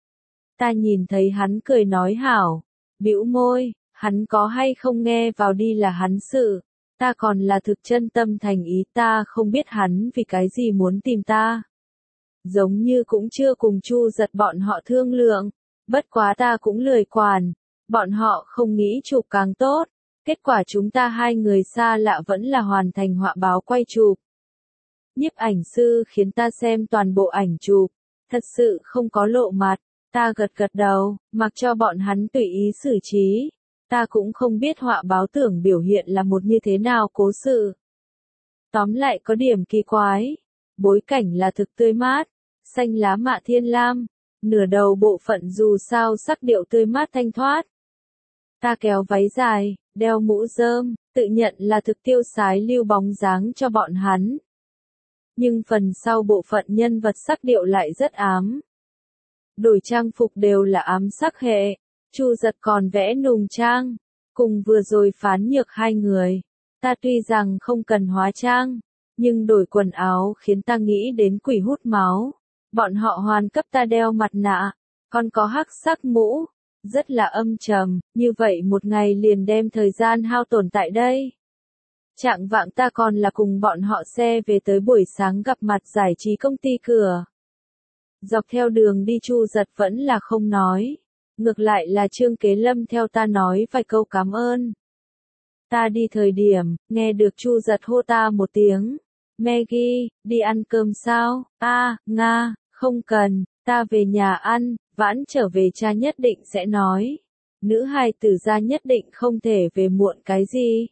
Ta nhìn thấy hắn cười nói hảo. Bĩu môi, hắn có hay không nghe vào đi là hắn sự. Ta còn là thực chân tâm thành ý ta không biết hắn vì cái gì muốn tìm ta. Giống như cũng chưa cùng Chu Giật bọn họ thương lượng. Bất quá ta cũng lười quản. Bọn họ không nghĩ chụp càng tốt. Kết quả chúng ta hai người xa lạ vẫn là hoàn thành họa báo quay chụp. Nhiếp ảnh sư khiến ta xem toàn bộ ảnh chụp, thật sự không có lộ mặt, ta gật gật đầu, mặc cho bọn hắn tùy ý xử trí. Ta cũng không biết họa báo tưởng biểu hiện là một như thế nào cố sự. Tóm lại có điểm kỳ quái, bối cảnh là thực tươi mát, xanh lá mạ thiên lam, nửa đầu bộ phận dù sao sắc điệu tươi mát thanh thoát. Ta kéo váy dài, đeo mũ rơm, tự nhận là thực tiêu sái lưu bóng dáng cho bọn hắn. Nhưng phần sau bộ phận nhân vật sắc điệu lại rất ám. Đổi trang phục đều là ám sắc hệ, Chu Giật còn vẽ nùng trang, cùng vừa rồi Phán Nhược hai người. Ta tuy rằng không cần hóa trang, nhưng đổi quần áo khiến ta nghĩ đến quỷ hút máu. Bọn họ hoàn cấp ta đeo mặt nạ, còn có hắc sắc mũ. Rất là âm trầm, như vậy một ngày liền đem thời gian hao tổn tại đây. Trạng vạng ta còn là cùng bọn họ xe về tới buổi sáng gặp mặt giải trí công ty cửa. Dọc theo đường đi Chu Giật vẫn là không nói. Ngược lại là Trương Kế Lâm theo ta nói vài câu cảm ơn. Ta đi thời điểm, nghe được Chu Giật hô ta một tiếng. Maggie, đi ăn cơm sao? A, à, Nga, không cần, ta về nhà ăn. Vãn trở về cha nhất định sẽ nói. Nữ hài tử gia nhất định không thể về muộn cái gì.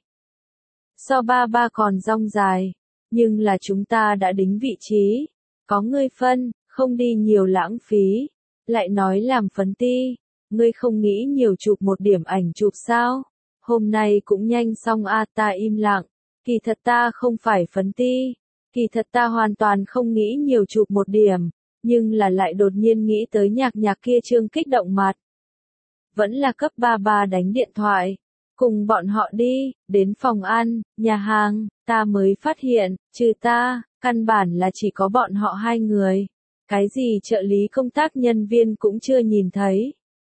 So ba ba còn rong dài. Nhưng là chúng ta đã đính vị trí. Có ngươi phân, không đi nhiều lãng phí. Lại nói làm phấn ti. Ngươi không nghĩ nhiều chụp một điểm ảnh chụp sao? Hôm nay cũng nhanh xong a à, ta im lặng. Kỳ thật ta không phải phấn ti. Kỳ thật ta hoàn toàn không nghĩ nhiều chụp một điểm. Nhưng là lại đột nhiên nghĩ tới nhạc nhạc kia trương kích động mặt. Vẫn là cấp ba ba đánh điện thoại. Cùng bọn họ đi, đến phòng ăn, nhà hàng, ta mới phát hiện, trừ ta, căn bản là chỉ có bọn họ hai người. Cái gì trợ lý công tác nhân viên cũng chưa nhìn thấy.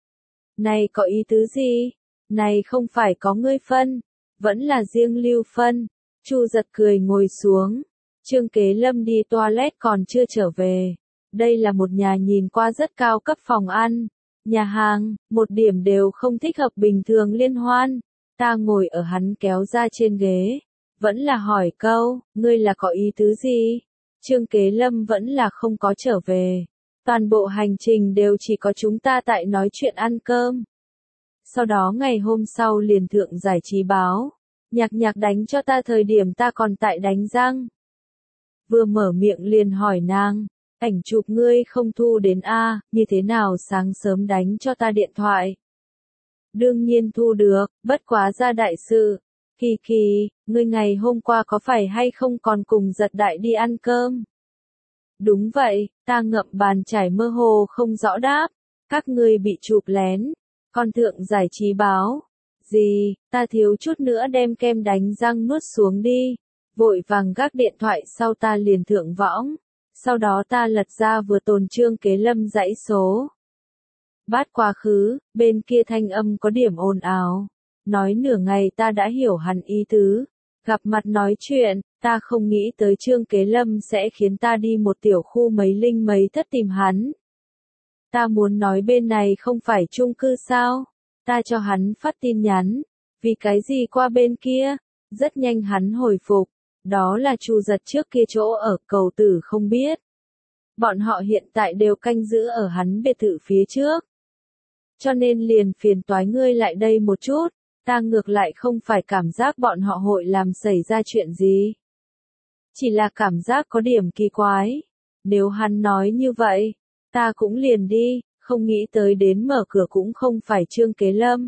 Này có ý tứ gì? Này không phải có ngươi phân, vẫn là riêng lưu phân. Chu Giật cười ngồi xuống. Trương Kế Lâm đi toilet còn chưa trở về. Đây là một nhà nhìn qua rất cao cấp phòng ăn, nhà hàng, một điểm đều không thích hợp bình thường liên hoan. Ta ngồi ở hắn kéo ra trên ghế, vẫn là hỏi câu, ngươi là có ý tứ gì? Trương Kế Lâm vẫn là không có trở về. Toàn bộ hành trình đều chỉ có chúng ta tại nói chuyện ăn cơm. Sau đó ngày hôm sau liền thượng giải trí báo, nhạc nhạc đánh cho ta thời điểm ta còn tại đánh răng. Vừa mở miệng liền hỏi nàng. Ảnh chụp ngươi không thu đến a, như thế nào sáng sớm đánh cho ta điện thoại? Đương nhiên thu được, bất quá ra đại sự. Kỳ kỳ, ngươi ngày hôm qua có phải hay không còn cùng Giật đại đi ăn cơm? Đúng vậy, ta ngậm bàn chải mơ hồ không rõ đáp. Các ngươi bị chụp lén, còn thượng giải trí báo. Gì, ta thiếu chút nữa đem kem đánh răng nuốt xuống đi. Vội vàng gác điện thoại sau ta liền thượng võng. Sau đó ta lật ra vừa tồn Trương Kế Lâm dãy số. Bát quá khứ, bên kia thanh âm có điểm ồn ào. Nói nửa ngày ta đã hiểu hẳn ý tứ. Gặp mặt nói chuyện, ta không nghĩ tới Trương Kế Lâm sẽ khiến ta đi một tiểu khu mấy linh mấy thất tìm hắn. Ta muốn nói bên này không phải chung cư sao? Ta cho hắn phát tin nhắn. Vì cái gì qua bên kia? Rất nhanh hắn hồi phục. Đó là Chu Giật trước kia chỗ ở Cầu Tử không biết. Bọn họ hiện tại đều canh giữ ở hắn biệt thự phía trước. cho nên liền phiền toái ngươi lại đây một chút, ta ngược lại không phải cảm giác bọn họ hội làm xảy ra chuyện gì. Chỉ là cảm giác có điểm kỳ quái. Nếu hắn nói như vậy, ta cũng liền đi, không nghĩ tới đến mở cửa cũng không phải Trương Kế Lâm.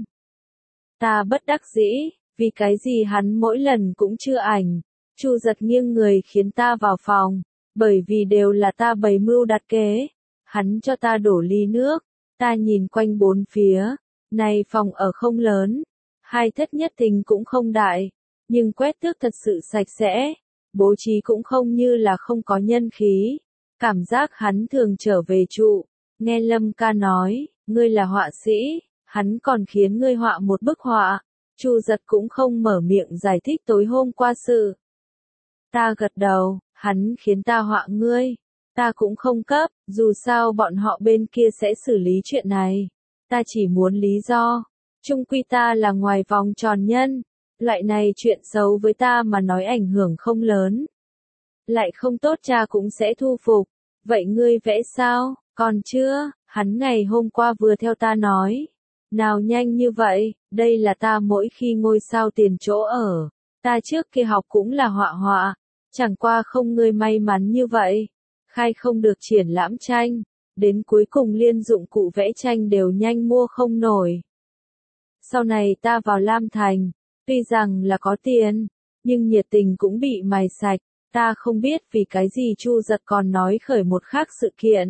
Ta bất đắc dĩ, vì cái gì hắn mỗi lần cũng chưa ảnh. Chu Giật nghiêng người khiến ta vào phòng, bởi vì đều là ta bày mưu đặt kế. Hắn cho ta đổ ly nước, ta nhìn quanh bốn phía, này phòng ở không lớn, hai thất nhất thình cũng không đại, nhưng quét tước thật sự sạch sẽ, bố trí cũng không như là không có nhân khí. Cảm giác hắn thường trở về trụ, nghe Lâm ca nói, ngươi là họa sĩ, hắn còn khiến ngươi họa một bức họa. Chu Giật cũng không mở miệng giải thích tối hôm qua sự. Ta gật đầu, hắn khiến ta họa ngươi, ta cũng không cấp, dù sao bọn họ bên kia sẽ xử lý chuyện này. Ta chỉ muốn lý do, chung quy ta là ngoài vòng tròn nhân, loại này chuyện xấu với ta mà nói ảnh hưởng không lớn. Lại không tốt cha cũng sẽ thu phục, vậy ngươi vẽ sao, còn chưa, hắn ngày hôm qua vừa theo ta nói. Nào nhanh như vậy, đây là ta mỗi khi ngôi sao tiền chỗ ở, ta trước kia học cũng là họa họa, chẳng qua không ngươi may mắn như vậy, khai không được triển lãm tranh, đến cuối cùng liên dụng cụ vẽ tranh đều nhanh mua không nổi. Sau này ta vào Lam Thành, tuy rằng là có tiền, nhưng nhiệt tình cũng bị mài sạch, ta không biết vì cái gì Chu Giật còn nói khởi một khác sự kiện.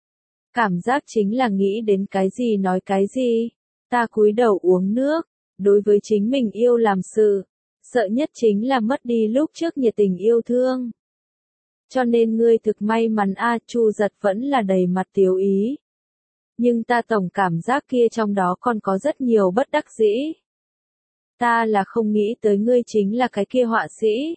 Cảm giác chính là nghĩ đến cái gì nói cái gì. Ta cúi đầu uống nước, đối với chính mình yêu làm sự, sợ nhất chính là mất đi lúc trước nhiệt tình yêu thương. Cho nên ngươi thực may mắn a, Chu Giật vẫn là đầy mặt tiếu ý. Nhưng ta tổng cảm giác kia trong đó còn có rất nhiều bất đắc dĩ. Ta là không nghĩ tới ngươi chính là cái kia họa sĩ.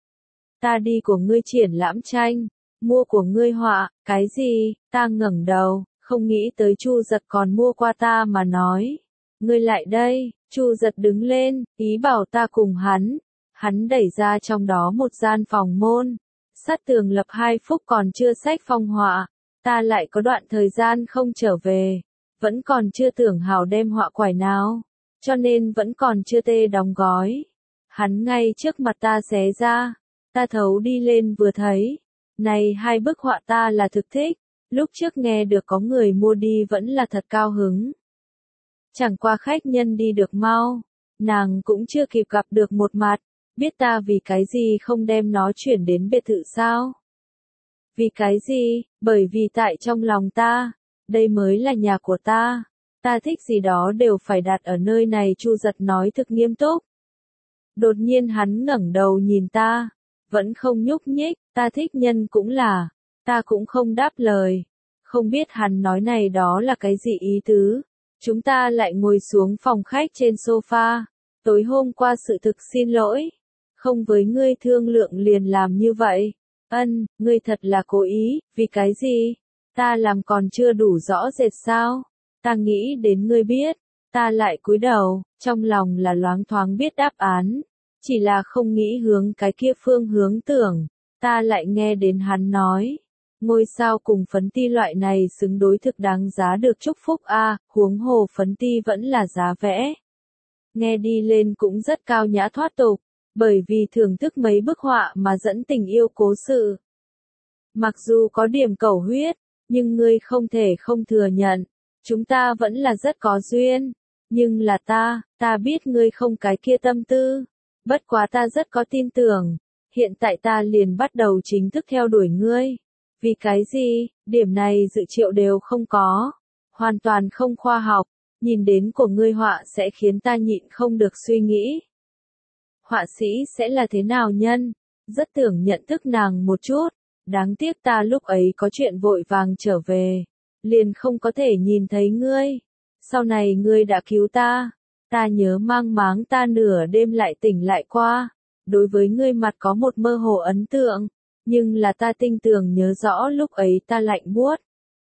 Ta đi của ngươi triển lãm tranh, mua của ngươi họa, cái gì, ta ngẩng đầu, không nghĩ tới Chu Giật còn mua qua ta mà nói. Ngươi lại đây, Chu Giật đứng lên, ý bảo ta cùng hắn. Hắn đẩy ra trong đó một gian phòng môn. Sát tường lập hai phúc còn chưa sách phong họa. Ta lại có đoạn thời gian không trở về. Vẫn còn chưa tưởng hào đem họa quải nào. Cho nên vẫn còn chưa tê đóng gói. Hắn ngay trước mặt ta xé ra. Ta thấu đi lên vừa thấy. Này hai bức họa ta là thực thích. Lúc trước nghe được có người mua đi vẫn là thật cao hứng. Chẳng qua khách nhân đi được mau. Nàng cũng chưa kịp gặp được một mặt. Biết ta vì cái gì không đem nó chuyển đến biệt thự sao? Vì cái gì? Bởi vì tại trong lòng ta, đây mới là nhà của ta. Ta thích gì đó đều phải đặt ở nơi này, Chu Giật nói thực nghiêm túc. Đột nhiên hắn ngẩng đầu nhìn ta, vẫn không nhúc nhích, ta thích nhân cũng là, ta cũng không đáp lời. Không biết hắn nói này đó là cái gì ý tứ. Chúng ta lại ngồi xuống phòng khách trên sofa. Tối hôm qua sự thực xin lỗi. Không với ngươi thương lượng liền làm như vậy. Ân, ngươi thật là cố ý, vì cái gì? Ta làm còn chưa đủ rõ rệt sao? Ta nghĩ đến ngươi biết. Ta lại cúi đầu, trong lòng là loáng thoáng biết đáp án. Chỉ là không nghĩ hướng cái kia phương hướng tưởng. Ta lại nghe đến hắn nói. Ngôi sao cùng phấn ti loại này xứng đối thực đáng giá được chúc phúc a, à, huống hồ phấn ti vẫn là giá vẽ. Nghe đi lên cũng rất cao nhã thoát tục, bởi vì thưởng thức mấy bức họa mà dẫn tình yêu cố sự. Mặc dù có điểm cầu huyết, nhưng ngươi không thể không thừa nhận, chúng ta vẫn là rất có duyên. Nhưng là ta, ta biết ngươi không cái kia tâm tư. Bất quá ta rất có tin tưởng, hiện tại ta liền bắt đầu chính thức theo đuổi ngươi. Vì cái gì, điểm này dự triệu đều không có. Hoàn toàn không khoa học, nhìn đến của ngươi họa sẽ khiến ta nhịn không được suy nghĩ. Họa sĩ sẽ là thế nào nhân? Rất tưởng nhận thức nàng một chút. Đáng tiếc ta lúc ấy có chuyện vội vàng trở về. Liền không có thể nhìn thấy ngươi. Sau này ngươi đã cứu ta. Ta nhớ mang máng ta nửa đêm lại tỉnh lại qua. Đối với ngươi mặt có một mơ hồ ấn tượng. Nhưng là ta tinh tường nhớ rõ lúc ấy ta lạnh buốt.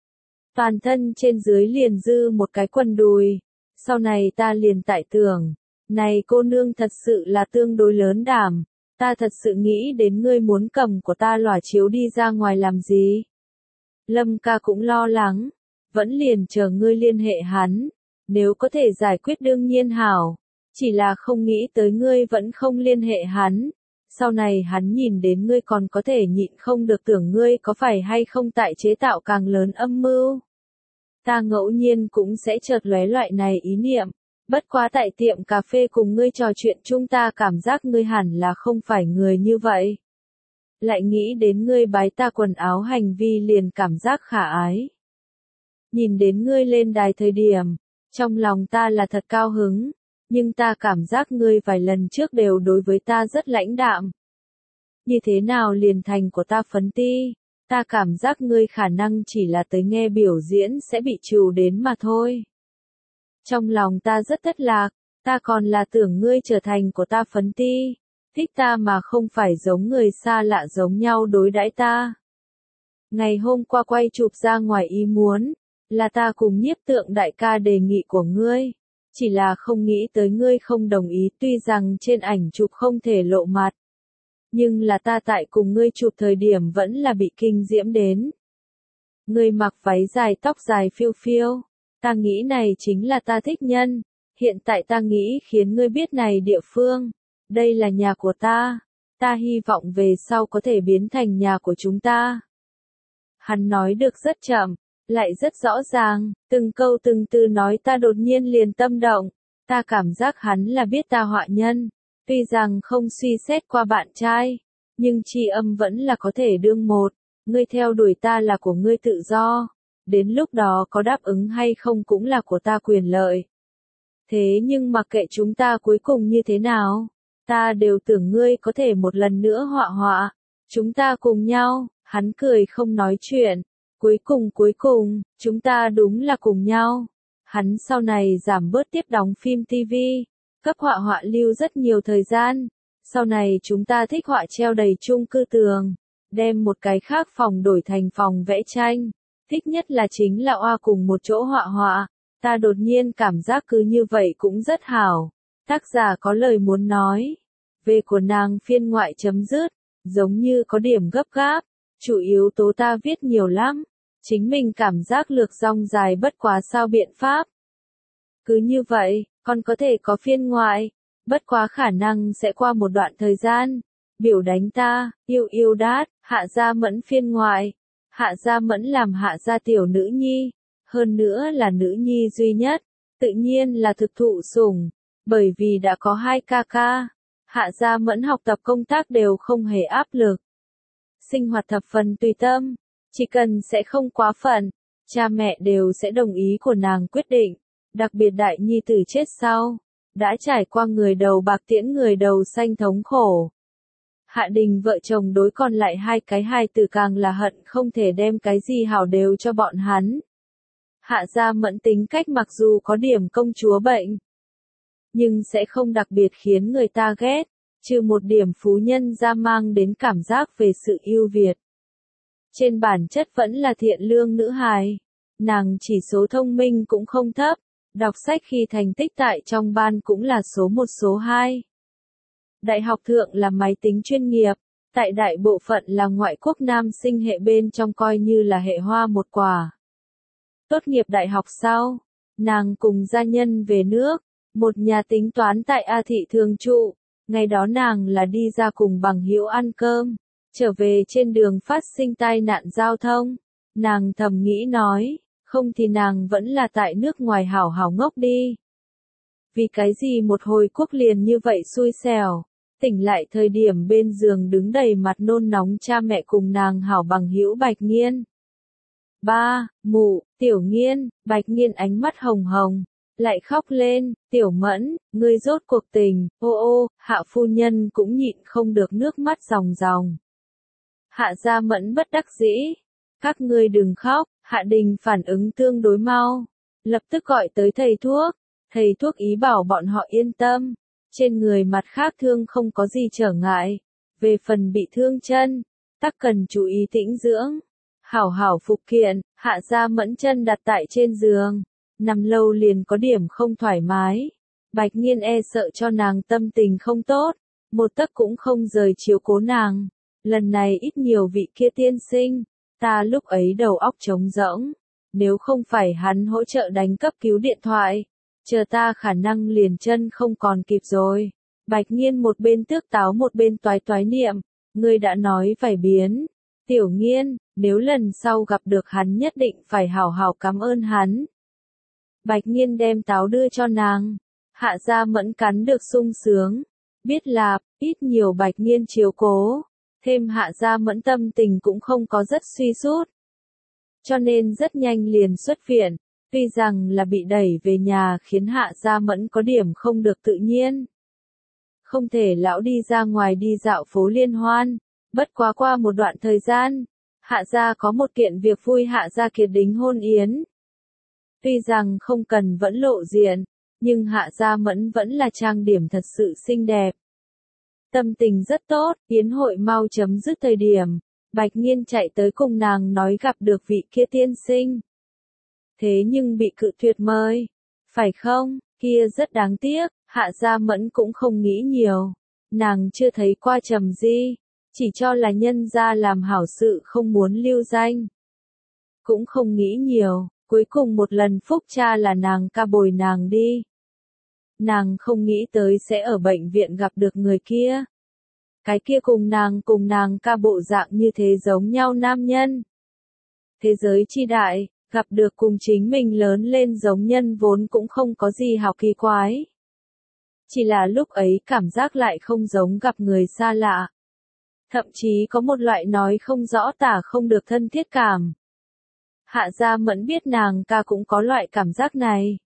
Toàn thân trên dưới liền dư một cái quần đùi. Sau này ta liền tại tưởng. Này cô nương thật sự là tương đối lớn đảm. Ta thật sự nghĩ đến ngươi muốn cầm của ta lòa chiếu đi ra ngoài làm gì. Lâm ca cũng lo lắng. Vẫn liền chờ ngươi liên hệ hắn. Nếu có thể giải quyết đương nhiên hảo. Chỉ là không nghĩ tới ngươi vẫn không liên hệ hắn. Sau này hắn nhìn đến ngươi còn có thể nhịn không được tưởng ngươi có phải hay không tại chế tạo càng lớn âm mưu. Ta ngẫu nhiên cũng sẽ chợt lóe loại này ý niệm. Bất quá tại tiệm cà phê cùng ngươi trò chuyện chung ta cảm giác ngươi hẳn là không phải người như vậy. Lại nghĩ đến ngươi bái ta quần áo hành vi liền cảm giác khả ái. Nhìn đến ngươi lên đài thời điểm, trong lòng ta là thật cao hứng, nhưng ta cảm giác ngươi vài lần trước đều đối với ta rất lãnh đạm. Như thế nào liền thành của ta phấn ti, ta cảm giác ngươi khả năng chỉ là tới nghe biểu diễn sẽ bị trù đến mà thôi. Trong lòng ta rất thất lạc, ta còn là tưởng ngươi trở thành của ta phấn ti, thích ta mà không phải giống người xa lạ giống nhau đối đãi ta. Ngày hôm qua quay chụp ra ngoài ý muốn, là ta cùng nhiếp tượng đại ca đề nghị của ngươi, chỉ là không nghĩ tới ngươi không đồng ý tuy rằng trên ảnh chụp không thể lộ mặt. Nhưng là ta tại cùng ngươi chụp thời điểm vẫn là bị kinh diễm đến. Ngươi mặc váy dài tóc dài phiêu phiêu, ta nghĩ này chính là ta thích nhân, hiện tại ta nghĩ khiến ngươi biết này địa phương, đây là nhà của ta, ta hy vọng về sau có thể biến thành nhà của chúng ta. Hắn nói được rất chậm, lại rất rõ ràng, từng câu từng từ nói ta đột nhiên liền tâm động, ta cảm giác hắn là biết ta họa nhân, tuy rằng không suy xét qua bạn trai, nhưng tri âm vẫn là có thể đương một, ngươi theo đuổi ta là của ngươi tự do, đến lúc đó có đáp ứng hay không cũng là của ta quyền lợi. Thế nhưng mặc kệ chúng ta cuối cùng như thế nào, ta đều tưởng ngươi có thể một lần nữa họa họa, chúng ta cùng nhau, hắn cười không nói chuyện. Cuối cùng cuối cùng, chúng ta đúng là cùng nhau. Hắn sau này giảm bớt tiếp đóng phim ti vi, cấp họa họa lưu rất nhiều thời gian. Sau này chúng ta thích họa treo đầy chung cư tường, đem một cái khác phòng đổi thành phòng vẽ tranh. Thích nhất là chính là oa cùng một chỗ họa họa. Ta đột nhiên cảm giác cứ như vậy cũng rất hảo. Tác giả có lời muốn nói. Về của nàng phiên ngoại chấm dứt, giống như có điểm gấp gáp. Chủ yếu tố ta viết nhiều lắm, chính mình cảm giác lược dòng dài bất quá sao biện pháp. Cứ như vậy, còn có thể có phiên ngoại, bất quá khả năng sẽ qua một đoạn thời gian. Biểu đánh ta, yêu yêu đát, hạ gia mẫn phiên ngoại. Hạ gia mẫn làm hạ gia tiểu nữ nhi, hơn nữa là nữ nhi duy nhất, tự nhiên là thực thụ sủng, bởi vì đã có hai ca ca. Hạ gia mẫn học tập công tác đều không hề áp lực. Sinh hoạt thập phần tùy tâm, chỉ cần sẽ không quá phận, cha mẹ đều sẽ đồng ý của nàng quyết định, đặc biệt đại nhi tử chết sau, đã trải qua người đầu bạc tiễn người đầu xanh thống khổ. Hạ Đình vợ chồng đối còn lại hai cái hài tử càng là hận không thể đem cái gì hảo đều cho bọn hắn. Hạ gia mẫn tính cách mặc dù có điểm công chúa bệnh, nhưng sẽ không đặc biệt khiến người ta ghét. Trừ một điểm phú nhân ra mang đến cảm giác về sự ưu việt. Trên bản chất vẫn là thiện lương nữ hài. Nàng chỉ số thông minh cũng không thấp, đọc sách khi thành tích tại trong ban cũng là số một số hai. Đại học thượng là máy tính chuyên nghiệp, tại đại bộ phận là ngoại quốc nam sinh hệ bên trong coi như là hệ hoa một quả. Tốt nghiệp đại học sau, nàng cùng gia nhân về nước, một nhà tính toán tại A Thị thường trụ. Ngày đó nàng là đi ra cùng bằng hữu ăn cơm, trở về trên đường phát sinh tai nạn giao thông. Nàng thầm nghĩ nói, không thì nàng vẫn là tại nước ngoài hảo hảo ngốc đi. Vì cái gì một hồi quốc liền như vậy xui xẻo, tỉnh lại thời điểm bên giường đứng đầy mặt nôn nóng cha mẹ cùng nàng hảo bằng hữu Bạch Nghiên. Ba, mụ, Tiểu Nghiên, Bạch Nghiên ánh mắt hồng hồng. Lại khóc lên, Tiểu Mẫn, ngươi rốt cuộc tình, ô ô, Hạ phu nhân cũng nhịn không được nước mắt ròng ròng. Hạ gia Mẫn bất đắc dĩ, các ngươi đừng khóc, Hạ Đình phản ứng tương đối mau, lập tức gọi tới thầy thuốc, thầy thuốc ý bảo bọn họ yên tâm, trên người mặt khác thương không có gì trở ngại, về phần bị thương chân, tắc cần chú ý tĩnh dưỡng, hảo hảo phục kiện. Hạ gia Mẫn chân đặt tại trên giường. Nằm lâu liền có điểm không thoải mái. Bạch Nghiên e sợ cho nàng tâm tình không tốt, một tấc cũng không rời chiếu cố nàng. Lần này ít nhiều vị kia tiên sinh, ta lúc ấy đầu óc trống rỗng. Nếu không phải hắn hỗ trợ đánh cấp cứu điện thoại, chờ ta khả năng liền chân không còn kịp rồi. Bạch Nghiên một bên tước táo một bên toái toái niệm, ngươi đã nói phải biến. Tiểu Nghiên, nếu lần sau gặp được hắn nhất định phải hảo hảo cảm ơn hắn. Bạch Nghiên đem táo đưa cho nàng. Hạ Gia Mẫn cắn được sung sướng. Biết là, ít nhiều Bạch Nghiên chiếu cố. Thêm Hạ Gia Mẫn tâm tình cũng không có rất suy sút. Cho nên rất nhanh liền xuất viện. Tuy rằng là bị đẩy về nhà khiến Hạ Gia Mẫn có điểm không được tự nhiên. Không thể lão đi ra ngoài đi dạo phố liên hoan. Bất quá qua một đoạn thời gian, Hạ Gia có một kiện việc vui Hạ Gia Kiệt đính hôn yến. Tuy rằng không cần vẫn lộ diện, nhưng Hạ Gia Mẫn vẫn là trang điểm thật sự xinh đẹp. Tâm tình rất tốt, yến hội mau chấm dứt thời điểm, Bạch Nghiên chạy tới cùng nàng nói gặp được vị kia tiên sinh. Thế nhưng bị cự tuyệt mời, phải không, kia rất đáng tiếc, Hạ Gia Mẫn cũng không nghĩ nhiều. Nàng chưa thấy qua Trầm Di, chỉ cho là nhân gia làm hảo sự không muốn lưu danh. Cũng không nghĩ nhiều, cuối cùng một lần phúc cha là nàng ca bồi nàng đi. Nàng không nghĩ tới sẽ ở bệnh viện gặp được người kia. Cái kia cùng nàng cùng nàng ca bộ dạng như thế giống nhau nam nhân. Thế giới chi đại, gặp được cùng chính mình lớn lên giống nhân vốn cũng không có gì hào kỳ quái. Chỉ là lúc ấy cảm giác lại không giống gặp người xa lạ. Thậm chí có một loại nói không rõ tả không được thân thiết cảm. Hạ Gia Mẫn biết nàng ca cũng có loại cảm giác này.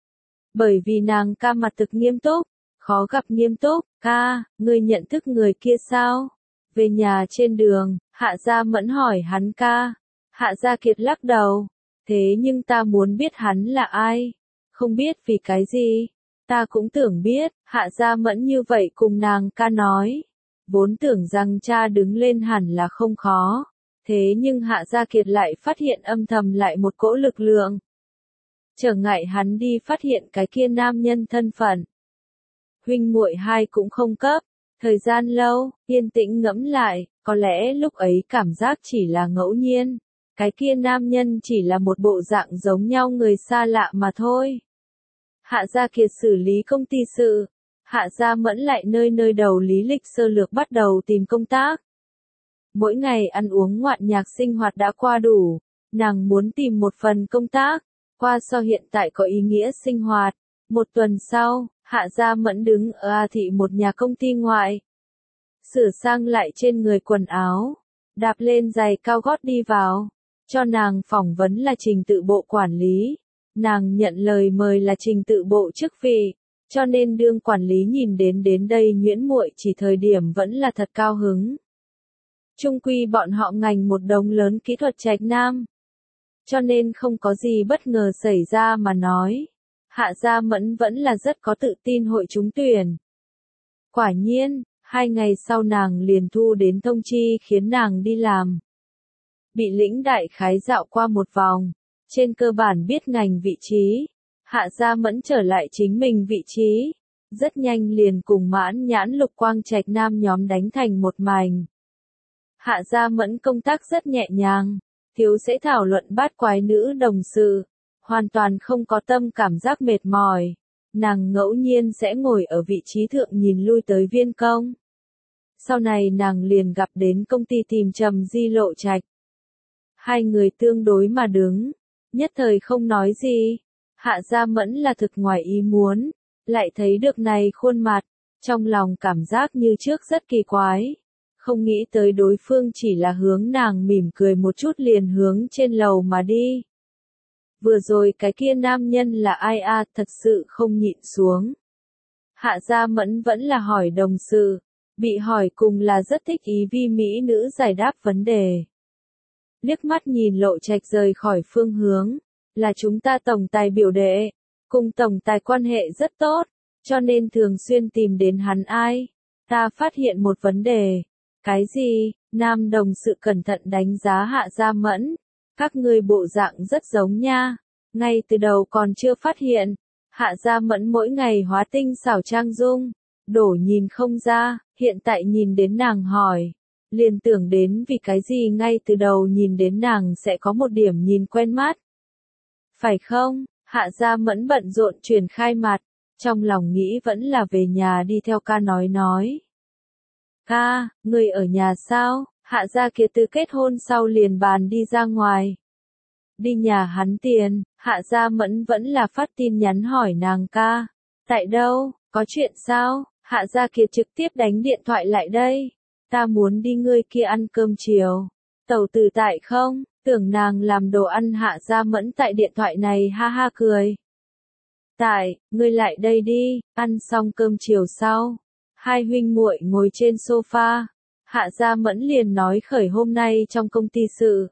Bởi vì nàng ca mặt thực nghiêm túc, khó gặp nghiêm túc, ca, ngươi nhận thức người kia sao? Về nhà trên đường, Hạ Gia Mẫn hỏi hắn ca. Hạ Gia Kiệt lắc đầu. Thế nhưng ta muốn biết hắn là ai? Không biết vì cái gì? Ta cũng tưởng biết, Hạ Gia Mẫn như vậy cùng nàng ca nói. Vốn tưởng rằng cha đứng lên hẳn là không khó. Thế nhưng Hạ Gia Kiệt lại phát hiện âm thầm lại một cỗ lực lượng. Trở ngại hắn đi phát hiện cái kia nam nhân thân phận. Huynh muội hai cũng không cấp. Thời gian lâu, yên tĩnh ngẫm lại, có lẽ lúc ấy cảm giác chỉ là ngẫu nhiên. Cái kia nam nhân chỉ là một bộ dạng giống nhau người xa lạ mà thôi. Hạ Gia Kiệt xử lý công ty sự. Hạ Gia Mẫn lại nơi nơi đầu lý lịch sơ lược bắt đầu tìm công tác. Mỗi ngày ăn uống ngoạn nhạc sinh hoạt đã qua đủ. Nàng muốn tìm một phần công tác. Qua so hiện tại có ý nghĩa sinh hoạt. Một tuần sau, Hạ Gia Mẫn đứng ở A Thị một nhà công ty ngoại. Sửa sang lại trên người quần áo. Đạp lên giày cao gót đi vào. Cho nàng phỏng vấn là trình tự bộ quản lý. Nàng nhận lời mời là trình tự bộ chức vị. Cho nên đương quản lý nhìn đến đến đây nhuyễn muội chỉ thời điểm vẫn là thật cao hứng. Chung quy bọn họ ngành một đống lớn kỹ thuật Trạch Nam. Cho nên không có gì bất ngờ xảy ra mà nói. Hạ Gia Mẫn vẫn là rất có tự tin hội trúng tuyển. Quả nhiên, hai ngày sau nàng liền thu đến thông chi khiến nàng đi làm. Bị lĩnh đại khái dạo qua một vòng. Trên cơ bản biết ngành vị trí. Hạ Gia Mẫn trở lại chính mình vị trí. Rất nhanh liền cùng Mãn Nhãn Lục Quang Trạch Nam nhóm đánh thành một mảnh. Hạ Gia Mẫn công tác rất nhẹ nhàng. Thiếu sẽ thảo luận bát quái nữ đồng sự. Hoàn toàn không có tâm cảm giác mệt mỏi. Nàng ngẫu nhiên sẽ ngồi ở vị trí thượng nhìn lui tới viên công. Sau này nàng liền gặp đến công ty tìm Trầm Di Lộ Trạch. Hai người tương đối mà đứng. Nhất thời không nói gì. Hạ Gia Mẫn là thực ngoài ý muốn. Lại thấy được này khuôn mặt. Trong lòng cảm giác như trước rất kỳ quái. Không nghĩ tới đối phương chỉ là hướng nàng mỉm cười một chút liền hướng trên lầu mà đi. Vừa rồi cái kia nam nhân là ai a, thật sự không nhịn xuống. Hạ Gia Mẫn vẫn là hỏi đồng sự. Bị hỏi cùng là rất thích ý vi mỹ nữ giải đáp vấn đề. Liếc mắt nhìn Lộ Trạch rời khỏi phương hướng. Là chúng ta tổng tài biểu đệ. Cùng tổng tài quan hệ rất tốt. Cho nên thường xuyên tìm đến hắn ai. Ta phát hiện một vấn đề. Cái gì? Nam đồng sự cẩn thận đánh giá Hạ Gia Mẫn. Các ngươi bộ dạng rất giống nha. Ngay từ đầu còn chưa phát hiện. Hạ Gia Mẫn mỗi ngày hóa tinh xảo trang dung. Đổ nhìn không ra. Hiện tại nhìn đến nàng hỏi. Liền tưởng đến vì cái gì ngay từ đầu nhìn đến nàng sẽ có một điểm nhìn quen mắt. Phải không? Hạ Gia Mẫn bận rộn chuyển khai mặt, trong lòng nghĩ vẫn là về nhà đi theo ca nói nói. Ca, người ở nhà sao? Hạ Gia Kiệt từ kết hôn sau liền bàn đi ra ngoài. Đi nhà hắn tiền, Hạ Gia Mẫn vẫn là phát tin nhắn hỏi nàng ca. Tại đâu, có chuyện sao? Hạ Gia Kiệt trực tiếp đánh điện thoại lại đây. Ta muốn đi ngươi kia ăn cơm chiều. Tẩu Tử tại không? Tưởng nàng làm đồ ăn. Hạ Gia Mẫn tại điện thoại này ha ha cười. Tại, ngươi lại đây đi, ăn xong cơm chiều sau. Hai huynh muội ngồi trên sofa. Hạ Gia Mẫn liền nói khởi hôm nay trong công ty sự.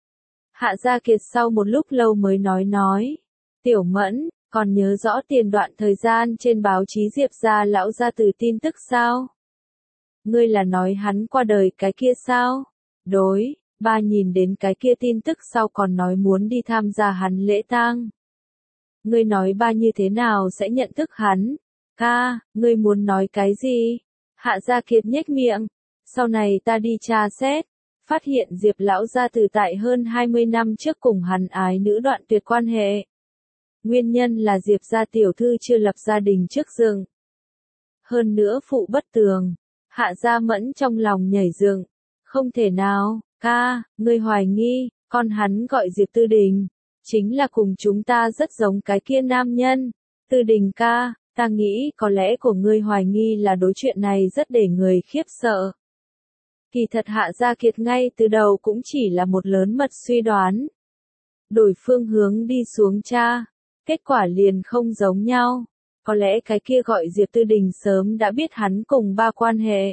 Hạ Gia Kiệt sau một lúc lâu mới nói nói. Tiểu Mẫn, còn nhớ rõ tiền đoạn thời gian trên báo chí Diệp gia lão ra từ tin tức sao? Ngươi là nói hắn qua đời cái kia sao? Đối, ba nhìn đến cái kia tin tức sau còn nói muốn đi tham gia hắn lễ tang. Ngươi nói ba như thế nào sẽ nhận thức hắn? Ca, ngươi muốn nói cái gì? Hạ Gia Kiệt nhếch miệng. Sau này ta đi tra xét, phát hiện Diệp lão gia từ tại hơn hai mươi năm trước cùng hắn ái nữ đoạn tuyệt quan hệ. Nguyên nhân là Diệp gia tiểu thư chưa lập gia đình trước dựng. Hơn nữa phụ bất tường. Hạ Gia Mẫn trong lòng nhảy dựng. Không thể nào, ca, ngươi hoài nghi, con hắn gọi Diệp Tư Đình. Chính là cùng chúng ta rất giống cái kia nam nhân. Tư Đình ca, ta nghĩ có lẽ của ngươi hoài nghi là đối chuyện này rất để người khiếp sợ. Kỳ thật Hạ Gia Kiệt ngay từ đầu cũng chỉ là một lớn mật suy đoán. Đổi phương hướng đi xuống tra, kết quả liền không giống nhau. Có lẽ cái kia gọi Diệp Tư Đình sớm đã biết hắn cùng ba quan hệ.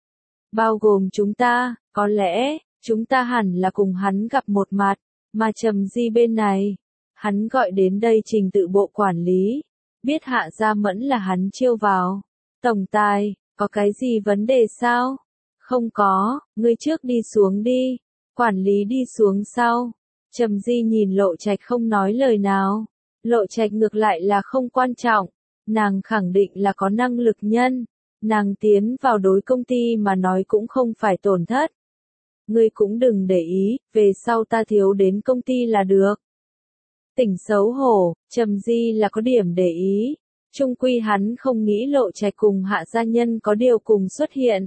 Bao gồm chúng ta, có lẽ, chúng ta hẳn là cùng hắn gặp một mặt, mà Trầm Di bên này. Hắn gọi đến đây trình tự bộ quản lý, biết Hạ Gia Mẫn là hắn chiêu vào. Tổng tài, có cái gì vấn đề sao? Không có, ngươi trước đi xuống đi. Quản lý đi xuống sau. Trầm Di nhìn Lộ Trạch không nói lời nào. Lộ Trạch ngược lại là không quan trọng. Nàng khẳng định là có năng lực nhân. Nàng tiến vào đối công ty mà nói cũng không phải tổn thất. Ngươi cũng đừng để ý, về sau ta thiếu đến công ty là được. Tỉnh xấu hổ, Trầm Di là có điểm để ý. Trung quy hắn không nghĩ Lộ Trạch cùng Hạ gia nhân có điều cùng xuất hiện.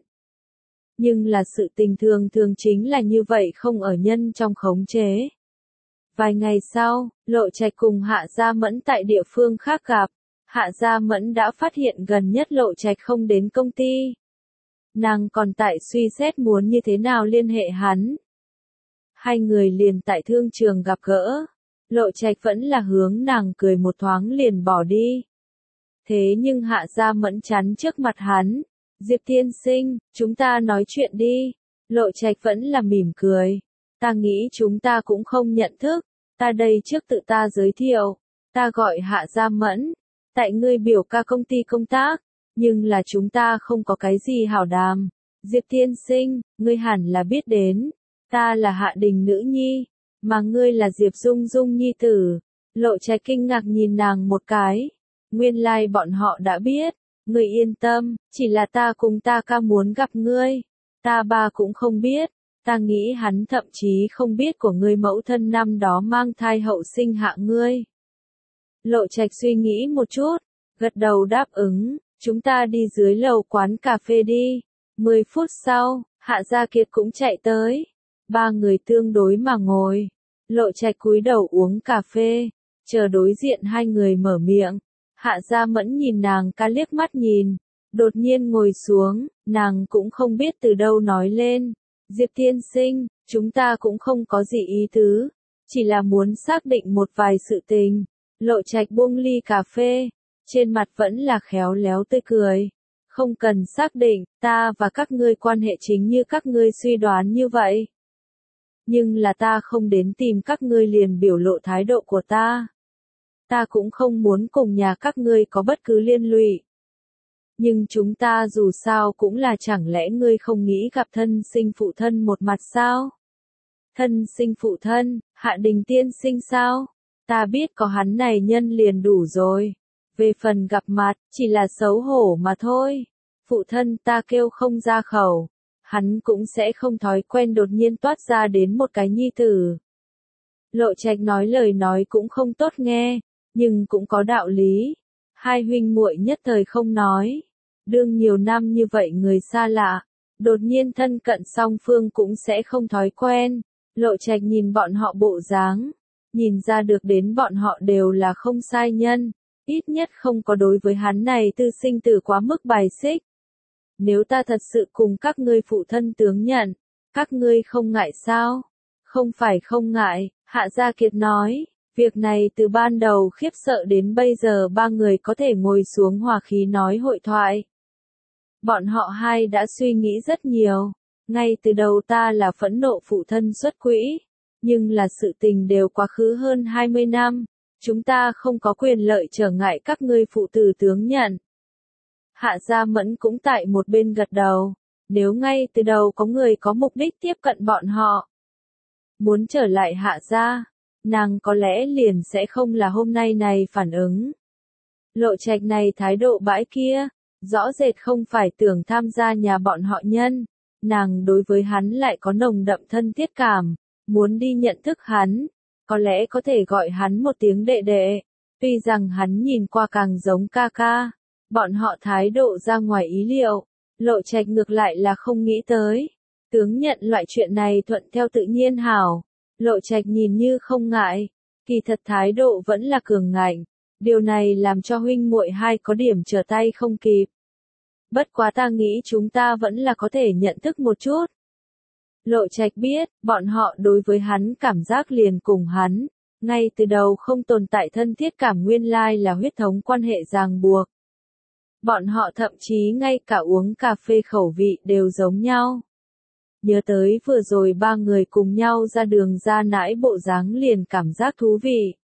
Nhưng là sự tình thường thường chính là như vậy không ở nhân trong khống chế. Vài ngày sau, Lộ Trạch cùng Hạ Gia Mẫn tại địa phương khác gặp. Hạ Gia Mẫn đã phát hiện gần nhất Lộ Trạch không đến công ty. Nàng còn tại suy xét muốn như thế nào liên hệ hắn. Hai người liền tại thương trường gặp gỡ. Lộ Trạch vẫn là hướng nàng cười một thoáng liền bỏ đi. Thế nhưng Hạ Gia Mẫn chắn trước mặt hắn. Diệp tiên sinh, chúng ta nói chuyện đi. Lộ Trạch vẫn là mỉm cười. Ta nghĩ chúng ta cũng không nhận thức. Ta đây trước tự ta giới thiệu. Ta gọi Hạ Gia Mẫn. Tại ngươi biểu ca công ty công tác. Nhưng là chúng ta không có cái gì hảo đàm. Diệp tiên sinh, ngươi hẳn là biết đến. Ta là Hạ Đình nữ nhi. Mà ngươi là Diệp Dung Dung nhi tử. Lộ Trạch kinh ngạc nhìn nàng một cái. Nguyên lai like bọn họ đã biết. Ngươi yên tâm, chỉ là ta cùng ta ca muốn gặp ngươi. Ta ba cũng không biết. Ta nghĩ hắn thậm chí không biết của ngươi mẫu thân năm đó mang thai hậu sinh hạ ngươi. Lộ Trạch suy nghĩ một chút, gật đầu đáp ứng, chúng ta đi dưới lầu quán cà phê đi. Mười phút sau, Hạ Gia Kiệt cũng chạy tới. Ba người tương đối mà ngồi. Lộ Trạch cúi đầu uống cà phê, chờ đối diện hai người mở miệng. Hạ Gia Mẫn nhìn nàng ca liếc mắt nhìn, đột nhiên ngồi xuống, nàng cũng không biết từ đâu nói lên. Diệp tiên sinh, chúng ta cũng không có gì ý tứ, chỉ là muốn xác định một vài sự tình. Lộ Trạch buông ly cà phê, trên mặt vẫn là khéo léo tươi cười. Không cần xác định, ta và các ngươi quan hệ chính như các ngươi suy đoán như vậy. Nhưng là ta không đến tìm các ngươi liền biểu lộ thái độ của ta. Ta cũng không muốn cùng nhà các ngươi có bất cứ liên lụy. Nhưng chúng ta dù sao cũng là chẳng lẽ ngươi không nghĩ gặp thân sinh phụ thân một mặt sao? Thân sinh phụ thân, Hạ Đình tiên sinh sao? Ta biết có hắn này nhân liền đủ rồi. Về phần gặp mặt, chỉ là xấu hổ mà thôi. Phụ thân ta kêu không ra khẩu. Hắn cũng sẽ không thói quen đột nhiên toát ra đến một cái nhi tử. Lộ Trạch nói lời nói cũng không tốt nghe. nhưng cũng có đạo lý. Hai huynh muội nhất thời không nói. Đương nhiều năm như vậy người xa lạ, đột nhiên thân cận song phương cũng sẽ không thói quen. Lộ Trạch nhìn bọn họ bộ dáng, nhìn ra được đến bọn họ đều là không sai nhân, ít nhất không có đối với hắn này tư sinh tử quá mức bài xích. Nếu ta thật sự cùng các ngươi phụ thân tướng nhận, các ngươi không ngại sao? Không phải không ngại, Hạ Gia Kiệt nói, việc này từ ban đầu khiếp sợ đến bây giờ ba người có thể ngồi xuống hòa khí nói hội thoại. Bọn họ hai đã suy nghĩ rất nhiều, ngay từ đầu ta là phẫn nộ phụ thân xuất quỹ, nhưng là sự tình đều quá khứ hơn hai mươi năm, chúng ta không có quyền lợi trở ngại các ngươi phụ tử tướng nhận. Hạ Gia Mẫn cũng tại một bên gật đầu, nếu ngay từ đầu có người có mục đích tiếp cận bọn họ, muốn trở lại Hạ Gia, nàng có lẽ liền sẽ không là hôm nay này phản ứng. Lộ Trạch này thái độ bãi kia, rõ rệt không phải tưởng tham gia nhà bọn họ nhân, nàng đối với hắn lại có nồng đậm thân thiết cảm, muốn đi nhận thức hắn, có lẽ có thể gọi hắn một tiếng đệ đệ, tuy rằng hắn nhìn qua càng giống ca ca, bọn họ thái độ ra ngoài ý liệu, Lộ Trạch ngược lại là không nghĩ tới, tướng nhận loại chuyện này thuận theo tự nhiên hảo, Lộ Trạch nhìn như không ngại, kỳ thật thái độ vẫn là cường ngạnh, điều này làm cho huynh muội hai có điểm trở tay không kịp. Bất quá ta nghĩ chúng ta vẫn là có thể nhận thức một chút. Lộ Trạch biết, bọn họ đối với hắn cảm giác liền cùng hắn, ngay từ đầu không tồn tại thân thiết cảm nguyên lai là huyết thống quan hệ ràng buộc. Bọn họ thậm chí ngay cả uống cà phê khẩu vị đều giống nhau. Nhớ tới vừa rồi ba người cùng nhau ra đường ra nãi bộ dáng liền cảm giác thú vị.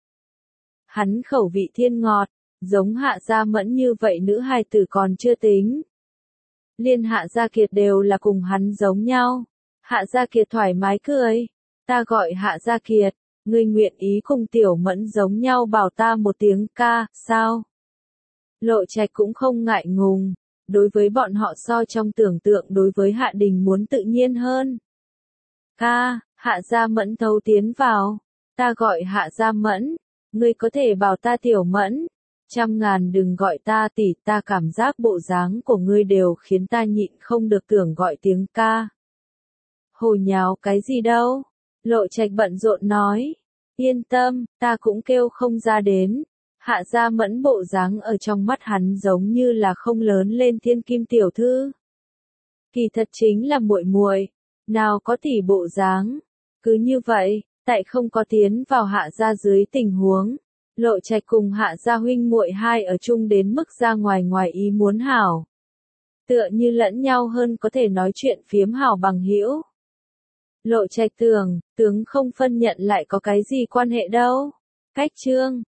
Hắn khẩu vị thiên ngọt, giống Hạ Gia Mẫn như vậy nữ hài tử còn chưa tính. Liên Hạ Gia Kiệt đều là cùng hắn giống nhau. Hạ Gia Kiệt thoải mái cười. Ta gọi Hạ Gia Kiệt, ngươi nguyện ý cùng Tiểu Mẫn giống nhau bảo ta một tiếng ca, sao? Lộ Trạch cũng không ngại ngùng, đối với bọn họ so trong tưởng tượng đối với Hạ Đình muốn tự nhiên hơn. Ca, Hạ Gia Mẫn thấu tiến vào, ta gọi Hạ Gia Mẫn, ngươi có thể bảo ta Tiểu Mẫn, trăm ngàn đừng gọi ta tỷ, ta cảm giác bộ dáng của ngươi đều khiến ta nhịn không được tưởng gọi tiếng ca. Hồ nháo cái gì đâu, Lộ Trạch bận rộn nói, yên tâm, ta cũng kêu không ra đến. Hạ Gia Mẫn bộ dáng ở trong mắt hắn giống như là không lớn lên thiên kim tiểu thư. Kỳ thật chính là muội muội, nào có tỷ bộ dáng. Cứ như vậy, tại không có tiến vào Hạ Gia dưới tình huống, Lộ Trạch cùng Hạ Gia huynh muội hai ở chung đến mức ra ngoài ngoài ý muốn hảo. Tựa như lẫn nhau hơn có thể nói chuyện phiếm hảo bằng hữu. Lộ Trạch tưởng, tướng không phân nhận lại có cái gì quan hệ đâu. Cách chương